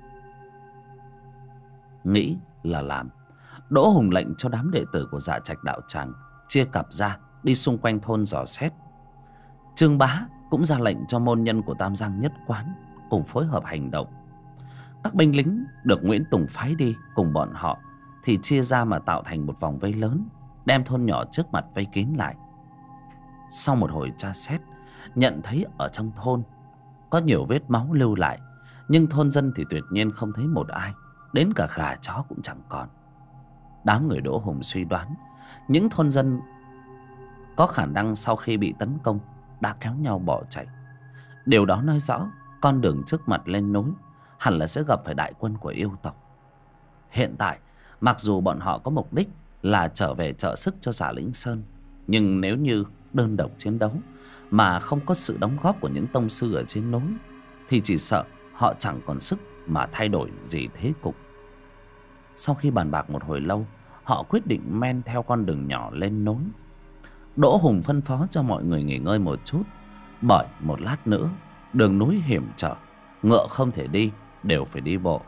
Nghĩ là làm, Đỗ Hùng lệnh cho đám đệ tử của Dạ Trạch đạo tràng chia cặp ra đi xung quanh thôn dò xét. Trương Bá cũng ra lệnh cho môn nhân của Tam Giang Nhất Quán cùng phối hợp hành động. Các binh lính được Nguyễn Tùng phái đi cùng bọn họ thì chia ra mà tạo thành một vòng vây lớn, đem thôn nhỏ trước mặt vây kín lại. Sau một hồi tra xét, nhận thấy ở trong thôn có nhiều vết máu lưu lại, nhưng thôn dân thì tuyệt nhiên không thấy một ai, đến cả gà chó cũng chẳng còn. Đám người Đỗ Hùng suy đoán những thôn dân có khả năng sau khi bị tấn công đã kéo nhau bỏ chạy. Điều đó nói rõ con đường trước mặt lên núi hẳn là sẽ gặp phải đại quân của yêu tộc. Hiện tại mặc dù bọn họ có mục đích là trở về trợ sức cho Dạ Lĩnh Sơn, nhưng nếu như đơn độc chiến đấu mà không có sự đóng góp của những tông sư ở trên núi thì chỉ sợ họ chẳng còn sức mà thay đổi gì thế cục. Sau khi bàn bạc một hồi lâu, họ quyết định men theo con đường nhỏ lên núi. Đỗ Hùng phân phó cho mọi người nghỉ ngơi một chút, bởi một lát nữa đường núi hiểm trở, ngựa không thể đi, đều phải đi bộ.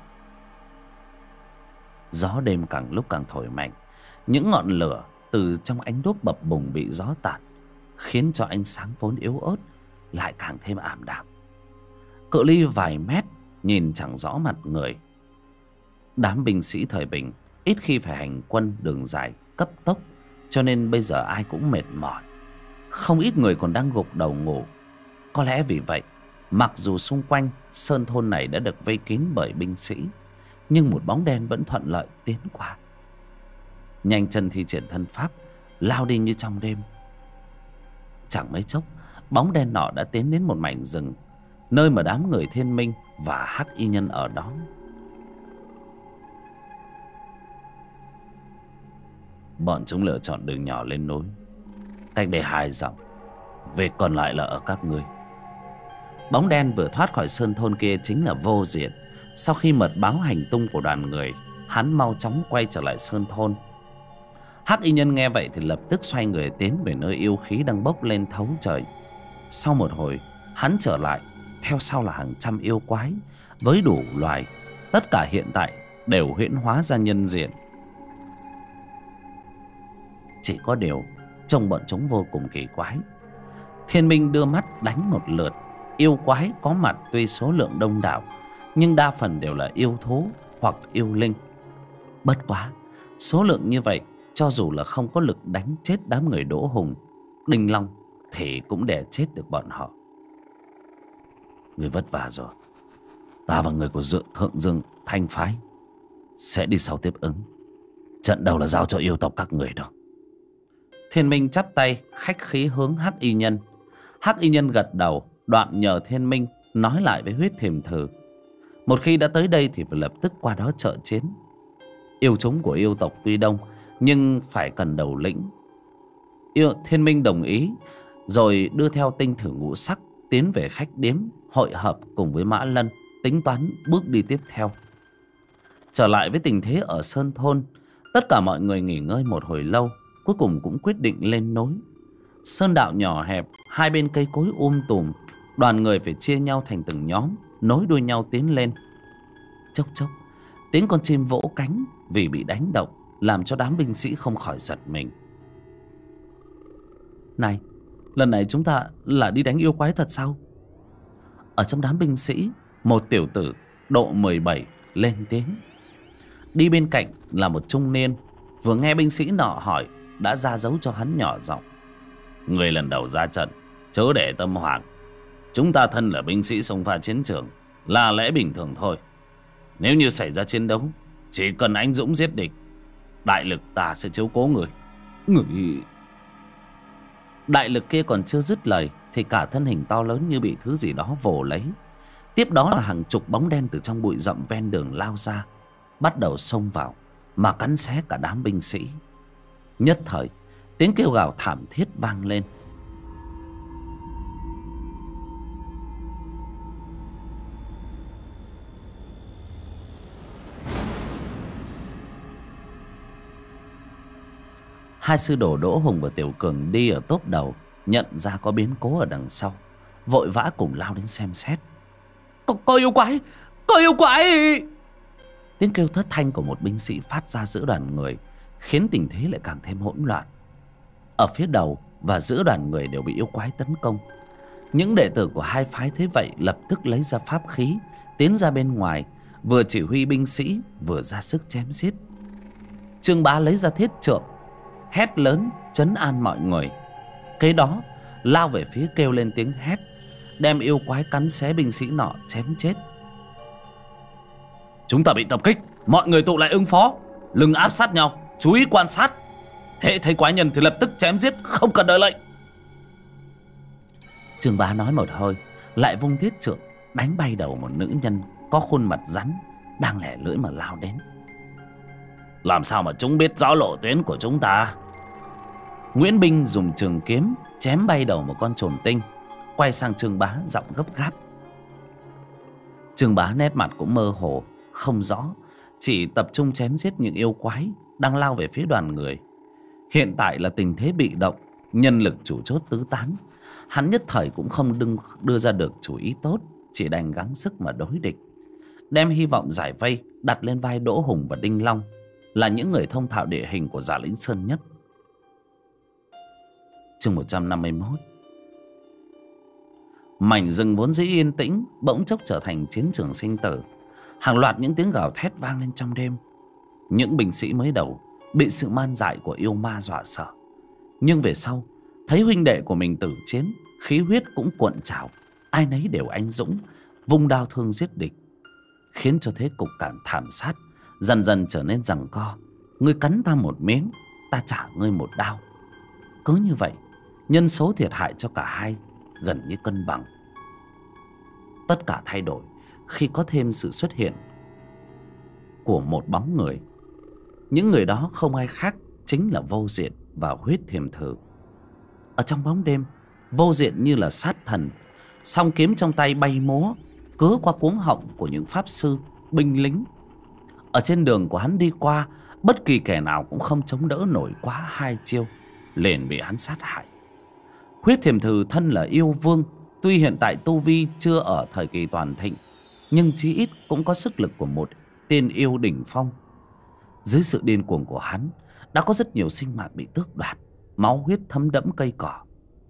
Gió đêm càng lúc càng thổi mạnh, những ngọn lửa từ trong ánh đuốc bập bùng bị gió tạt, khiến cho ánh sáng vốn yếu ớt lại càng thêm ảm đạm. Cự ly vài mét nhìn chẳng rõ mặt người. Đám binh sĩ thời Bình ít khi phải hành quân đường dài cấp tốc, cho nên bây giờ ai cũng mệt mỏi. Không ít người còn đang gục đầu ngủ. Có lẽ vì vậy, mặc dù xung quanh sơn thôn này đã được vây kín bởi binh sĩ, nhưng một bóng đen vẫn thuận lợi tiến qua. Nhanh chân thi triển thân pháp, lao đi như trong đêm. Chẳng mấy chốc, bóng đen nọ đã tiến đến một mảnh rừng, nơi mà đám người Thiên Minh và Hắc Y Nhân ở đó. Bọn chúng lựa chọn đường nhỏ lên núi, cách đây 2 dặm, việc còn lại là ở các ngươi. Bóng đen vừa thoát khỏi sơn thôn kia chính là Vô Diện. Sau khi mật báo hành tung của đoàn người, hắn mau chóng quay trở lại sơn thôn. Hắc Y Nhân nghe vậy thì lập tức xoay người tiến về nơi yêu khí đang bốc lên thấu trời. Sau một hồi, hắn trở lại, theo sau là hàng trăm yêu quái với đủ loài, tất cả hiện tại đều huyễn hóa ra nhân diện. Chỉ có điều trông bọn chúng vô cùng kỳ quái. Thiên Minh đưa mắt đánh một lượt, yêu quái có mặt tuy số lượng đông đảo, nhưng đa phần đều là yêu thú hoặc yêu linh. Bất quá, số lượng như vậy, cho dù là không có lực đánh chết đám người Đỗ Hùng, Đinh Long, thì cũng đè chết được bọn họ. Người vất vả rồi. Ta và người của Thượng Dương Thanh Phái sẽ đi sau tiếp ứng. Trận đầu là giao cho yêu tộc các người đó. Thiên Minh chắp tay khách khí hướng Hắc Y Nhân. Hắc Y Nhân gật đầu, đoạn nhờ Thiên Minh nói lại với Huyết Thiềm Thử. Một khi đã tới đây thì phải lập tức qua đó trợ chiến. Yêu chúng của yêu tộc tuy đông, nhưng phải cần đầu lĩnh. Thiên Minh đồng ý, rồi đưa theo Tinh Thử Ngũ Sắc tiến về khách điếm, hội hợp cùng với Mã Lân, tính toán bước đi tiếp theo. Trở lại với tình thế ở sơn thôn, tất cả mọi người nghỉ ngơi một hồi lâu, cuối cùng cũng quyết định lên núi. Sơn đạo nhỏ hẹp, hai bên cây cối tùm, đoàn người phải chia nhau thành từng nhóm, nối đuôi nhau tiến lên. Chốc chốc, tiếng con chim vỗ cánh vì bị đánh động, làm cho đám binh sĩ không khỏi giật mình. Này, lần này chúng ta là đi đánh yêu quái thật sao? Ở trong đám binh sĩ, một tiểu tử độ 17 lên tiếng. Đi bên cạnh là một trung niên, vừa nghe binh sĩ nọ hỏi đã ra dấu cho hắn nhỏ giọng: người lần đầu ra trận, chớ để tâm hoảng. Chúng ta thân là binh sĩ xông pha chiến trường, là lẽ bình thường thôi. Nếu như xảy ra chiến đấu, chỉ cần anh dũng giết địch, đại lực ta sẽ chiếu cố người. Người... Đại lực kia còn chưa dứt lời thì cả thân hình to lớn như bị thứ gì đó vồ lấy. Tiếp đó là hàng chục bóng đen từ trong bụi rậm ven đường lao ra, bắt đầu xông vào mà cắn xé cả đám binh sĩ. Nhất thời tiếng kêu gào thảm thiết vang lên. Hai sư đồ Đỗ Hùng và Tiểu Cường đi ở tốp đầu, nhận ra có biến cố ở đằng sau, vội vã cùng lao đến xem xét. Có yêu quái! Có yêu quái! Tiếng kêu thất thanh của một binh sĩ phát ra giữa đoàn người, khiến tình thế lại càng thêm hỗn loạn. Ở phía đầu và giữa đoàn người đều bị yêu quái tấn công. Những đệ tử của hai phái thấy vậy lập tức lấy ra pháp khí, tiến ra bên ngoài, vừa chỉ huy binh sĩ vừa ra sức chém giết. Trương Bá lấy ra thiết trượng, hét lớn trấn an mọi người. Kế đó lao về phía kêu lên tiếng hét, đem yêu quái cắn xé binh sĩ nọ chém chết. Chúng ta bị tập kích, mọi người tụ lại ứng phó, lưng áp sát nhau, chú ý quan sát. Hễ thấy quái nhân thì lập tức chém giết, không cần đợi lệnh. Trương Bá nói một hơi, lại vung thiết trượng đánh bay đầu một nữ nhân có khuôn mặt rắn đang lẻ lưỡi mà lao đến. Làm sao mà chúng biết rõ lộ tuyến của chúng ta? Nguyễn Binh dùng trường kiếm chém bay đầu một con trồn tinh, quay sang Trương Bá giọng gấp gáp. Trương Bá nét mặt cũng mơ hồ, không rõ, chỉ tập trung chém giết những yêu quái đang lao về phía đoàn người. Hiện tại là tình thế bị động, nhân lực chủ chốt tứ tán. Hắn nhất thời cũng không đưa ra được chủ ý tốt, chỉ đành gắng sức mà đối địch, đem hy vọng giải vây đặt lên vai Đỗ Hùng và Đinh Long, là những người thông thạo địa hình của Già Lĩnh Sơn nhất. Chương 151. Mảnh rừng vốn dĩ yên tĩnh bỗng chốc trở thành chiến trường sinh tử. Hàng loạt những tiếng gào thét vang lên trong đêm. Những binh sĩ mới đầu bị sự man dại của yêu ma dọa sợ, nhưng về sau thấy huynh đệ của mình tử chiến, khí huyết cũng cuộn trào, ai nấy đều anh dũng vung đao thương giết địch, khiến cho thế cục cảm thảm sát dần dần trở nên giằng co. Ngươi cắn ta một miếng, ta trả ngươi một đao. Cứ như vậy, nhân số thiệt hại cho cả hai gần như cân bằng. Tất cả thay đổi khi có thêm sự xuất hiện của một bóng người. Những người đó không ai khác chính là Vô Diện và Huyết Thiềm Thử. Ở trong bóng đêm, Vô Diện như là sát thần, song kiếm trong tay bay múa, cứa qua cuống họng của những pháp sư, binh lính. Ở trên đường của hắn đi qua, bất kỳ kẻ nào cũng không chống đỡ nổi quá hai chiêu, liền bị hắn sát hại. Huyết Thiềm Thử thân là yêu vương, tuy hiện tại tu vi chưa ở thời kỳ toàn thịnh, nhưng chí ít cũng có sức lực của một tiên yêu đỉnh phong. Dưới sự điên cuồng của hắn, đã có rất nhiều sinh mạng bị tước đoạt, máu huyết thấm đẫm cây cỏ.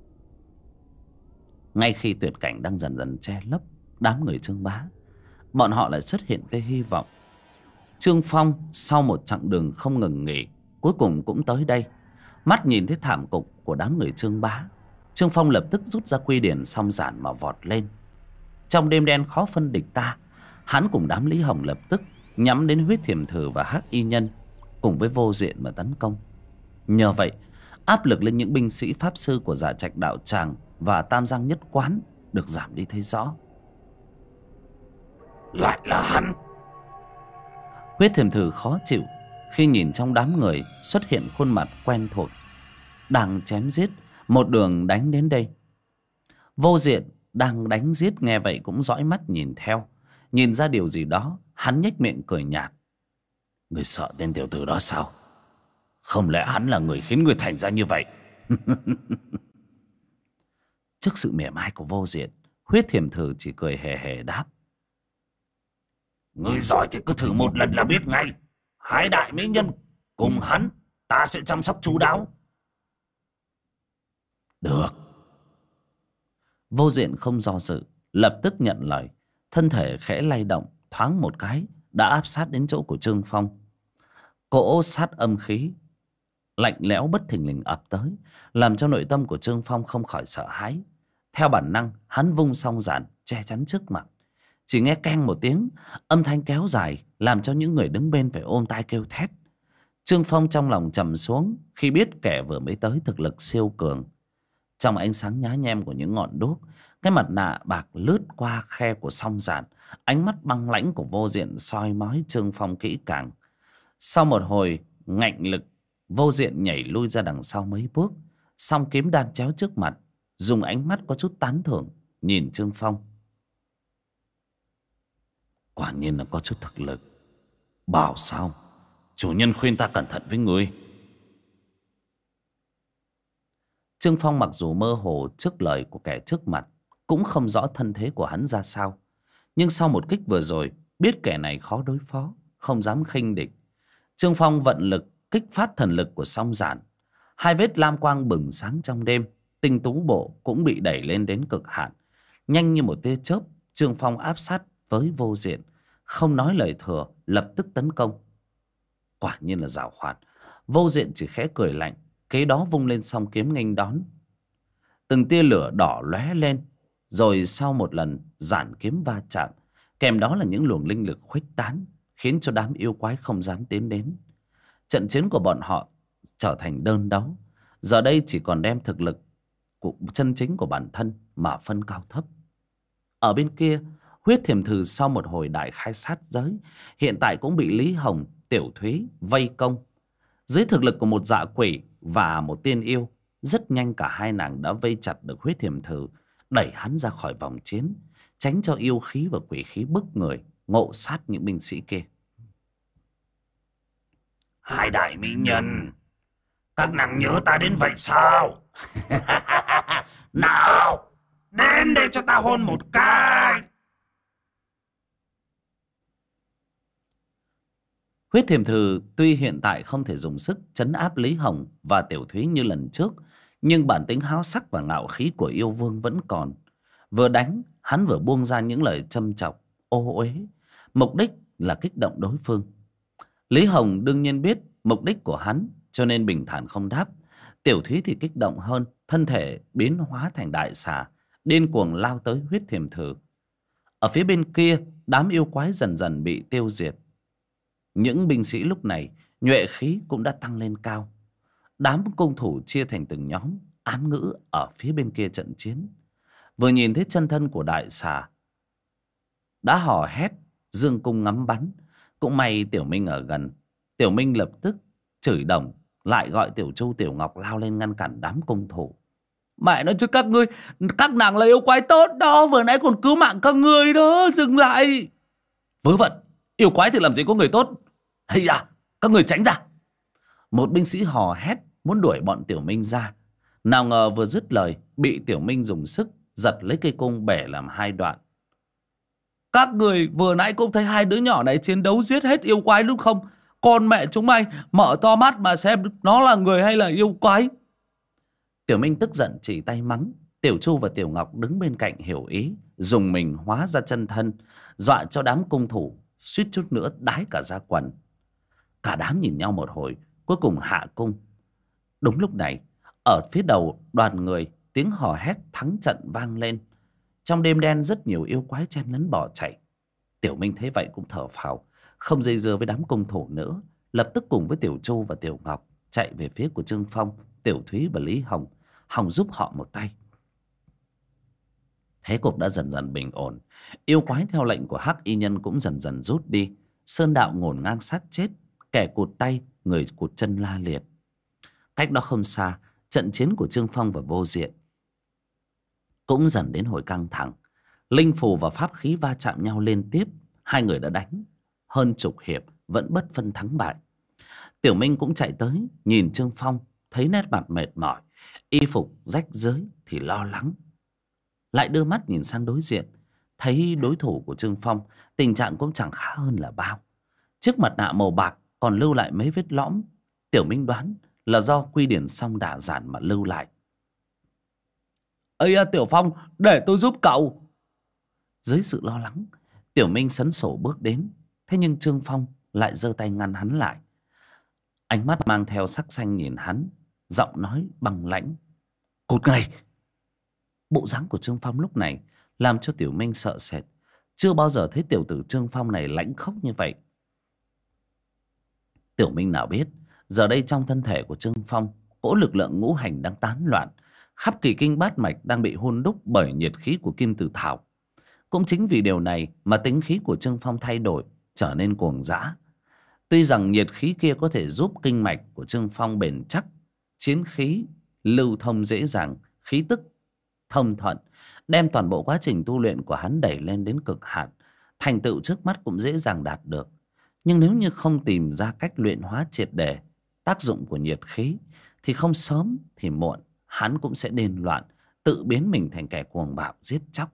Ngay khi tuyệt cảnh đang dần dần che lấp đám người Trương Bá, bọn họ lại xuất hiện tia hy vọng. Trương Phong sau một chặng đường không ngừng nghỉ, cuối cùng cũng tới đây. Mắt nhìn thấy thảm cục của đám người Trương Bá, Trương Phong lập tức rút ra quy điển song giản mà vọt lên. Trong đêm đen khó phân địch ta, hắn cùng đám Lý Hồng lập tức nhắm đến Huyết Thiềm Thử và Hắc Y Nhân cùng với Vô Diện mà tấn công. Nhờ vậy, áp lực lên những binh sĩ pháp sư của Dạ Trạch Đạo Tràng và Tam Giang Nhất Quán được giảm đi thấy rõ. Lại là hắn! Huyết Thiềm Thử khó chịu khi nhìn trong đám người xuất hiện khuôn mặt quen thuộc đang chém giết một đường đánh đến đây. Vô Diện đang đánh giết nghe vậy cũng dõi mắt nhìn theo. Nhìn ra điều gì đó, hắn nhếch miệng cười nhạt. Người sợ tên tiểu tử đó sao? Không lẽ hắn là người khiến người thành ra như vậy? Trước sự mỉa mai của Vô Diện, Huyết Thiềm Thử chỉ cười hề hề đáp. Người giỏi thì cứ thử một lần là biết ngay. Hai đại mỹ nhân cùng hắn, ta sẽ chăm sóc chu đáo. Được. Vô Diện không do dự, lập tức nhận lời, thân thể khẽ lay động thoáng một cái đã áp sát đến chỗ của Trương Phong. Cỗ sát âm khí lạnh lẽo bất thình lình ập tới, làm cho nội tâm của Trương Phong không khỏi sợ hãi. Theo bản năng, hắn vung song giản che chắn trước mặt. Chỉ nghe keng một tiếng, âm thanh kéo dài làm cho những người đứng bên phải ôm tai kêu thét. Trương Phong trong lòng trầm xuống khi biết kẻ vừa mới tới thực lực siêu cường. Trong ánh sáng nhá nhem của những ngọn đuốc, cái mặt nạ bạc lướt qua khe của song giản, ánh mắt băng lãnh của Vô Diện soi mói Trương Phong kỹ càng. Sau một hồi ngạnh lực, Vô Diện nhảy lui ra đằng sau mấy bước, song kiếm đan chéo trước mặt, dùng ánh mắt có chút tán thưởng nhìn Trương Phong. Quả nhiên là có chút thực lực. Bảo sao chủ nhân khuyên ta cẩn thận với người. Trương Phong mặc dù mơ hồ trước lời của kẻ trước mặt, cũng không rõ thân thế của hắn ra sao, nhưng sau một kích vừa rồi, biết kẻ này khó đối phó, không dám khinh địch. Trương Phong vận lực kích phát thần lực của song giản, hai vết lam quang bừng sáng trong đêm, tinh tú bộ cũng bị đẩy lên đến cực hạn. Nhanh như một tia chớp, Trương Phong áp sát với Vô Diện, không nói lời thừa, lập tức tấn công. Quả nhiên là giàu hoạt. Vô Diện chỉ khẽ cười lạnh, kế đó vung lên song kiếm nghênh đón. Từng tia lửa đỏ lóe lên, rồi sau một lần giản kiếm va chạm, kèm đó là những luồng linh lực khuếch tán, khiến cho đám yêu quái không dám tiến đến. Trận chiến của bọn họ trở thành đơn đấu, giờ đây chỉ còn đem thực lực của chân chính của bản thân mà phân cao thấp. Ở bên kia, Huyết Thiềm Thử sau một hồi đại khai sát giới, hiện tại cũng bị Lý Hồng, Tiểu Thúy vây công. Dưới thực lực của một dạ quỷ và một tiên yêu, rất nhanh cả hai nàng đã vây chặt được Huyết Thiềm Thử, đẩy hắn ra khỏi vòng chiến, tránh cho yêu khí và quỷ khí bức người ngộ sát những binh sĩ kia. Hai đại mỹ nhân, các nàng nhớ ta đến vậy sao? Nào, đến đây cho ta hôn một cái. Huyết Thiềm Thử tuy hiện tại không thể dùng sức trấn áp Lý Hồng và Tiểu Thúy như lần trước, nhưng bản tính háo sắc và ngạo khí của yêu vương vẫn còn. Vừa đánh, hắn vừa buông ra những lời châm chọc, ô uế, mục đích là kích động đối phương. Lý Hồng đương nhiên biết mục đích của hắn, cho nên bình thản không đáp. Tiểu Thúy thì kích động hơn, thân thể biến hóa thành đại xà, điên cuồng lao tới Huyết Thiềm Thử. Ở phía bên kia, đám yêu quái dần dần bị tiêu diệt. Những binh sĩ lúc này nhuệ khí cũng đã tăng lên cao. Đám cung thủ chia thành từng nhóm, án ngữ ở phía bên kia trận chiến. Vừa nhìn thấy chân thân của đại xà, đã hò hét, dương cung ngắm bắn. Cũng may Tiểu Minh ở gần, Tiểu Minh lập tức chửi đồng, lại gọi Tiểu Chu, Tiểu Ngọc lao lên ngăn cản đám cung thủ. Mẹ nói chứ các ngươi, các nàng là yêu quái tốt đó, vừa nãy còn cứu mạng các ngươi đó, dừng lại. Vớ vẩn, yêu quái thì làm gì có người tốt. Hay à, các người tránh ra. Một binh sĩ hò hét muốn đuổi bọn Tiểu Minh ra. Nào ngờ vừa dứt lời, bị Tiểu Minh dùng sức giật lấy cây cung bẻ làm hai đoạn. Các người vừa nãy cũng thấy hai đứa nhỏ này chiến đấu giết hết yêu quái đúng không? Con mẹ chúng mày mở to mắt mà xem nó là người hay là yêu quái. Tiểu Minh tức giận chỉ tay mắng. Tiểu Chu và Tiểu Ngọc đứng bên cạnh hiểu ý, dùng mình hóa ra chân thân, dọa cho đám cung thủ suýt chút nữa đái cả ra quần. Cả đám nhìn nhau một hồi, cuối cùng hạ cung. Đúng lúc này, ở phía đầu đoàn người, tiếng hò hét thắng trận vang lên. Trong đêm đen rất nhiều yêu quái chen lấn bỏ chạy. Tiểu Minh thấy vậy cũng thở phào, không dây dưa với đám cung thủ nữa, lập tức cùng với Tiểu Chu và Tiểu Ngọc chạy về phía của Trương Phong, Tiểu Thúy và Lý Hồng, hòng giúp họ một tay. Thế cục đã dần dần bình ổn. Yêu quái theo lệnh của Hắc Y Nhân cũng dần dần rút đi. Sơn đạo ngổn ngang sát chết, kẻ cụt tay, người cụt chân la liệt. Cách đó không xa, trận chiến của Trương Phong và Vô Diện cũng dần đến hồi căng thẳng. Linh phù và pháp khí va chạm nhau liên tiếp. Hai người đã đánh hơn chục hiệp, vẫn bất phân thắng bại. Tiểu Minh cũng chạy tới, nhìn Trương Phong, thấy nét mặt mệt mỏi, y phục rách rưới thì lo lắng. Lại đưa mắt nhìn sang đối diện, thấy đối thủ của Trương Phong tình trạng cũng chẳng khá hơn là bao. Chiếc mặt nạ màu bạc còn lưu lại mấy vết lõm. Tiểu Minh đoán là do quy điển song đả giản mà lưu lại. Ây à, Tiểu Phong, để tôi giúp cậu. Dưới sự lo lắng, Tiểu Minh sấn sổ bước đến. Thế nhưng Trương Phong lại giơ tay ngăn hắn lại. Ánh mắt mang theo sắc xanh nhìn hắn, giọng nói băng lãnh: "Cút ngay!" Bộ dáng của Trương Phong lúc này làm cho Tiểu Minh sợ sệt. Chưa bao giờ thấy tiểu tử Trương Phong này lãnh khốc như vậy. Tiểu Minh nào biết, giờ đây trong thân thể của Trương Phong, cỗ lực lượng ngũ hành đang tán loạn, khắp kỳ kinh bát mạch đang bị hun đúc bởi nhiệt khí của kim tử thảo. Cũng chính vì điều này mà tính khí của Trương Phong thay đổi, trở nên cuồng dã. Tuy rằng nhiệt khí kia có thể giúp kinh mạch của Trương Phong bền chắc, chiến khí lưu thông dễ dàng, khí tức thông thuận, đem toàn bộ quá trình tu luyện của hắn đẩy lên đến cực hạn, thành tựu trước mắt cũng dễ dàng đạt được. Nhưng nếu như không tìm ra cách luyện hóa triệt để tác dụng của nhiệt khí, thì không sớm thì muộn hắn cũng sẽ điên loạn, tự biến mình thành kẻ cuồng bạo giết chóc.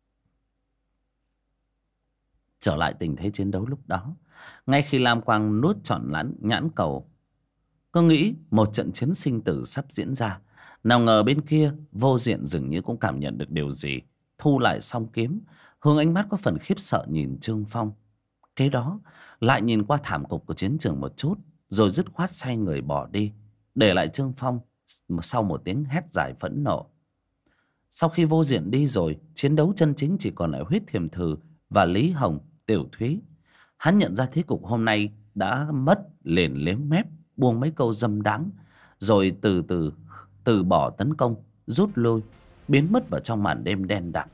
Trở lại tình thế chiến đấu lúc đó, ngay khi Lam Quang nuốt trọn nhãn cầu, cứ nghĩ một trận chiến sinh tử sắp diễn ra, nào ngờ bên kia Vô Diện dường như cũng cảm nhận được điều gì, thu lại song kiếm, hướng ánh mắt có phần khiếp sợ nhìn Trương Phong. Kế đó lại nhìn qua thảm cục của chiến trường một chút, rồi dứt khoát xoay người bỏ đi, để lại Trương Phong sau một tiếng hét dài phẫn nộ. Sau khi Vô Diện đi rồi, chiến đấu chân chính chỉ còn lại Huyết Thiềm Thử và Lý Hồng, Tiểu Thúy. Hắn nhận ra thế cục hôm nay đã mất, liền liếm mép buông mấy câu dâm đãng, rồi từ bỏ tấn công, rút lui, biến mất vào trong màn đêm đen đặc.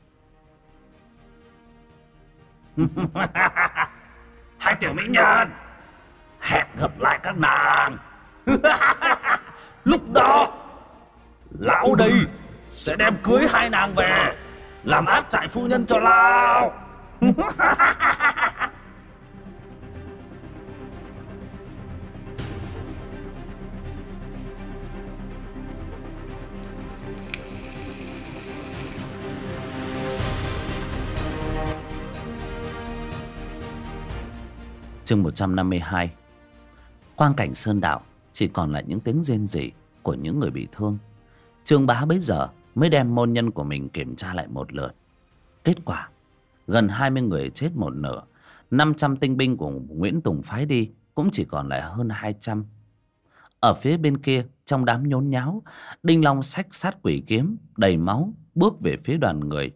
Hai tiểu mỹ nhân, hẹn gặp lại các nàng. Lúc đó lão đây sẽ đem cưới hai nàng về, làm áp trại phu nhân cho lão. Chương 152. Quang cảnh sơn đạo chỉ còn lại những tiếng rên rỉ của những người bị thương. Trương Bá bấy giờ mới đem môn nhân của mình kiểm tra lại một lượt. Kết quả gần 20 người chết một nửa, 500 tinh binh của Nguyễn Tùng phái đi cũng chỉ còn lại hơn 200. Ở phía bên kia, trong đám nhốn nháo, Đinh Long xách sát quỷ kiếm đầy máu bước về phía đoàn người.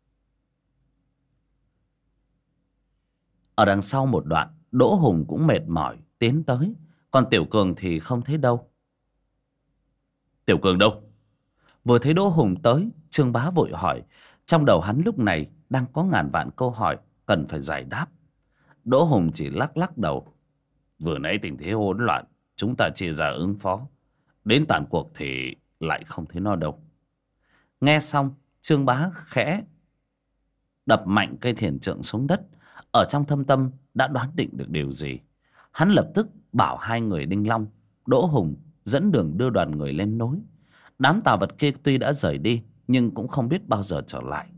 Ở đằng sau một đoạn, Đỗ Hùng cũng mệt mỏi tiến tới, còn Tiểu Cường thì không thấy đâu. Tiểu Cường đâu? Vừa thấy Đỗ Hùng tới, Trương Bá vội hỏi. Trong đầu hắn lúc này đang có ngàn vạn câu hỏi cần phải giải đáp. Đỗ Hùng chỉ lắc lắc đầu. Vừa nãy tình thế hỗn loạn, chúng ta chia ra ứng phó, đến tàn cuộc thì lại không thấy nó đâu. Nghe xong, Trương Bá khẽ đập mạnh cây thiền trượng xuống đất. Ở trong thâm tâm đã đoán định được điều gì. Hắn lập tức bảo hai người Đinh Long, Đỗ Hùng dẫn đường đưa đoàn người lên núi. Đám tà vật kia tuy đã rời đi, nhưng cũng không biết bao giờ trở lại.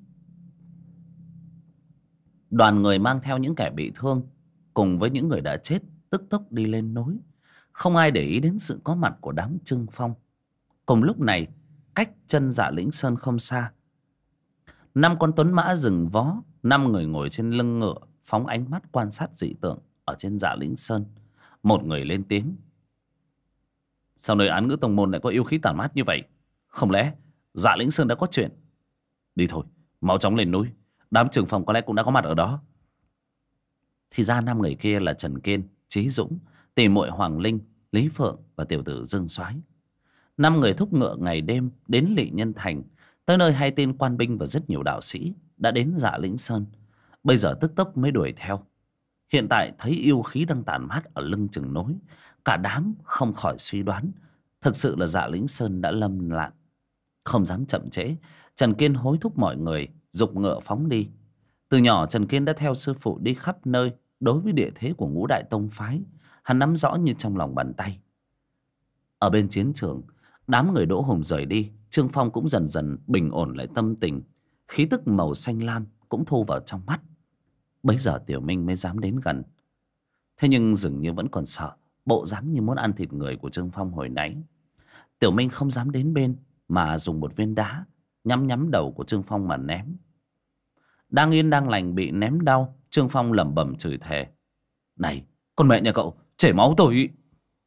Đoàn người mang theo những kẻ bị thương cùng với những người đã chết tức tốc đi lên núi. Không ai để ý đến sự có mặt của đám Trương Phong. Cùng lúc này, cách chân Dạ Lĩnh Sơn không xa, 5 con tuấn mã dừng vó, 5 người ngồi trên lưng ngựa phóng ánh mắt quan sát dị tượng ở trên Dạ Lĩnh Sơn. Một người lên tiếng. Sao nơi Án Ngữ Tông Môn lại có yêu khí tản mát như vậy? Không lẽ Dạ Lĩnh Sơn đã có chuyện? Đi thôi, mau chóng lên núi, đám Trường Phong có lẽ cũng đã có mặt ở đó. Thì ra 5 người kia là Trần Kiên, Chí Dũng, tỷ muội Hoàng Linh, Lý Phượng và tiểu tử Dương Soái. 5 người thúc ngựa ngày đêm đến Lỵ Nhân Thành, tới nơi hai tên quan binh và rất nhiều đạo sĩ đã đến Dạ Lĩnh Sơn. Bây giờ tức tốc mới đuổi theo. Hiện tại thấy yêu khí đang tản mát ở lưng chừng núi, cả đám không khỏi suy đoán thực sự là Dạ Lĩnh Sơn đã lâm nạn. Không dám chậm trễ, Trần Kiên hối thúc mọi người giục ngựa phóng đi. Từ nhỏ Trần Kiên đã theo sư phụ đi khắp nơi. Đối với địa thế của ngũ đại tông phái, hắn nắm rõ như trong lòng bàn tay. Ở bên chiến trường, đám người Đỗ Hùng rời đi, Trương Phong cũng dần dần bình ổn lại tâm tình. Khí tức màu xanh lam cũng thu vào trong mắt. Bấy giờ Tiểu Minh mới dám đến gần. Thế nhưng dường như vẫn còn sợ bộ dáng như muốn ăn thịt người của Trương Phong hồi nãy. Tiểu Minh không dám đến bên, mà dùng một viên đá nhắm đầu của Trương Phong mà ném. Đang yên đang lành bị ném đau, Trương Phong lẩm bẩm chửi thề: "Này, con mẹ nhà cậu, chảy máu tôi ý."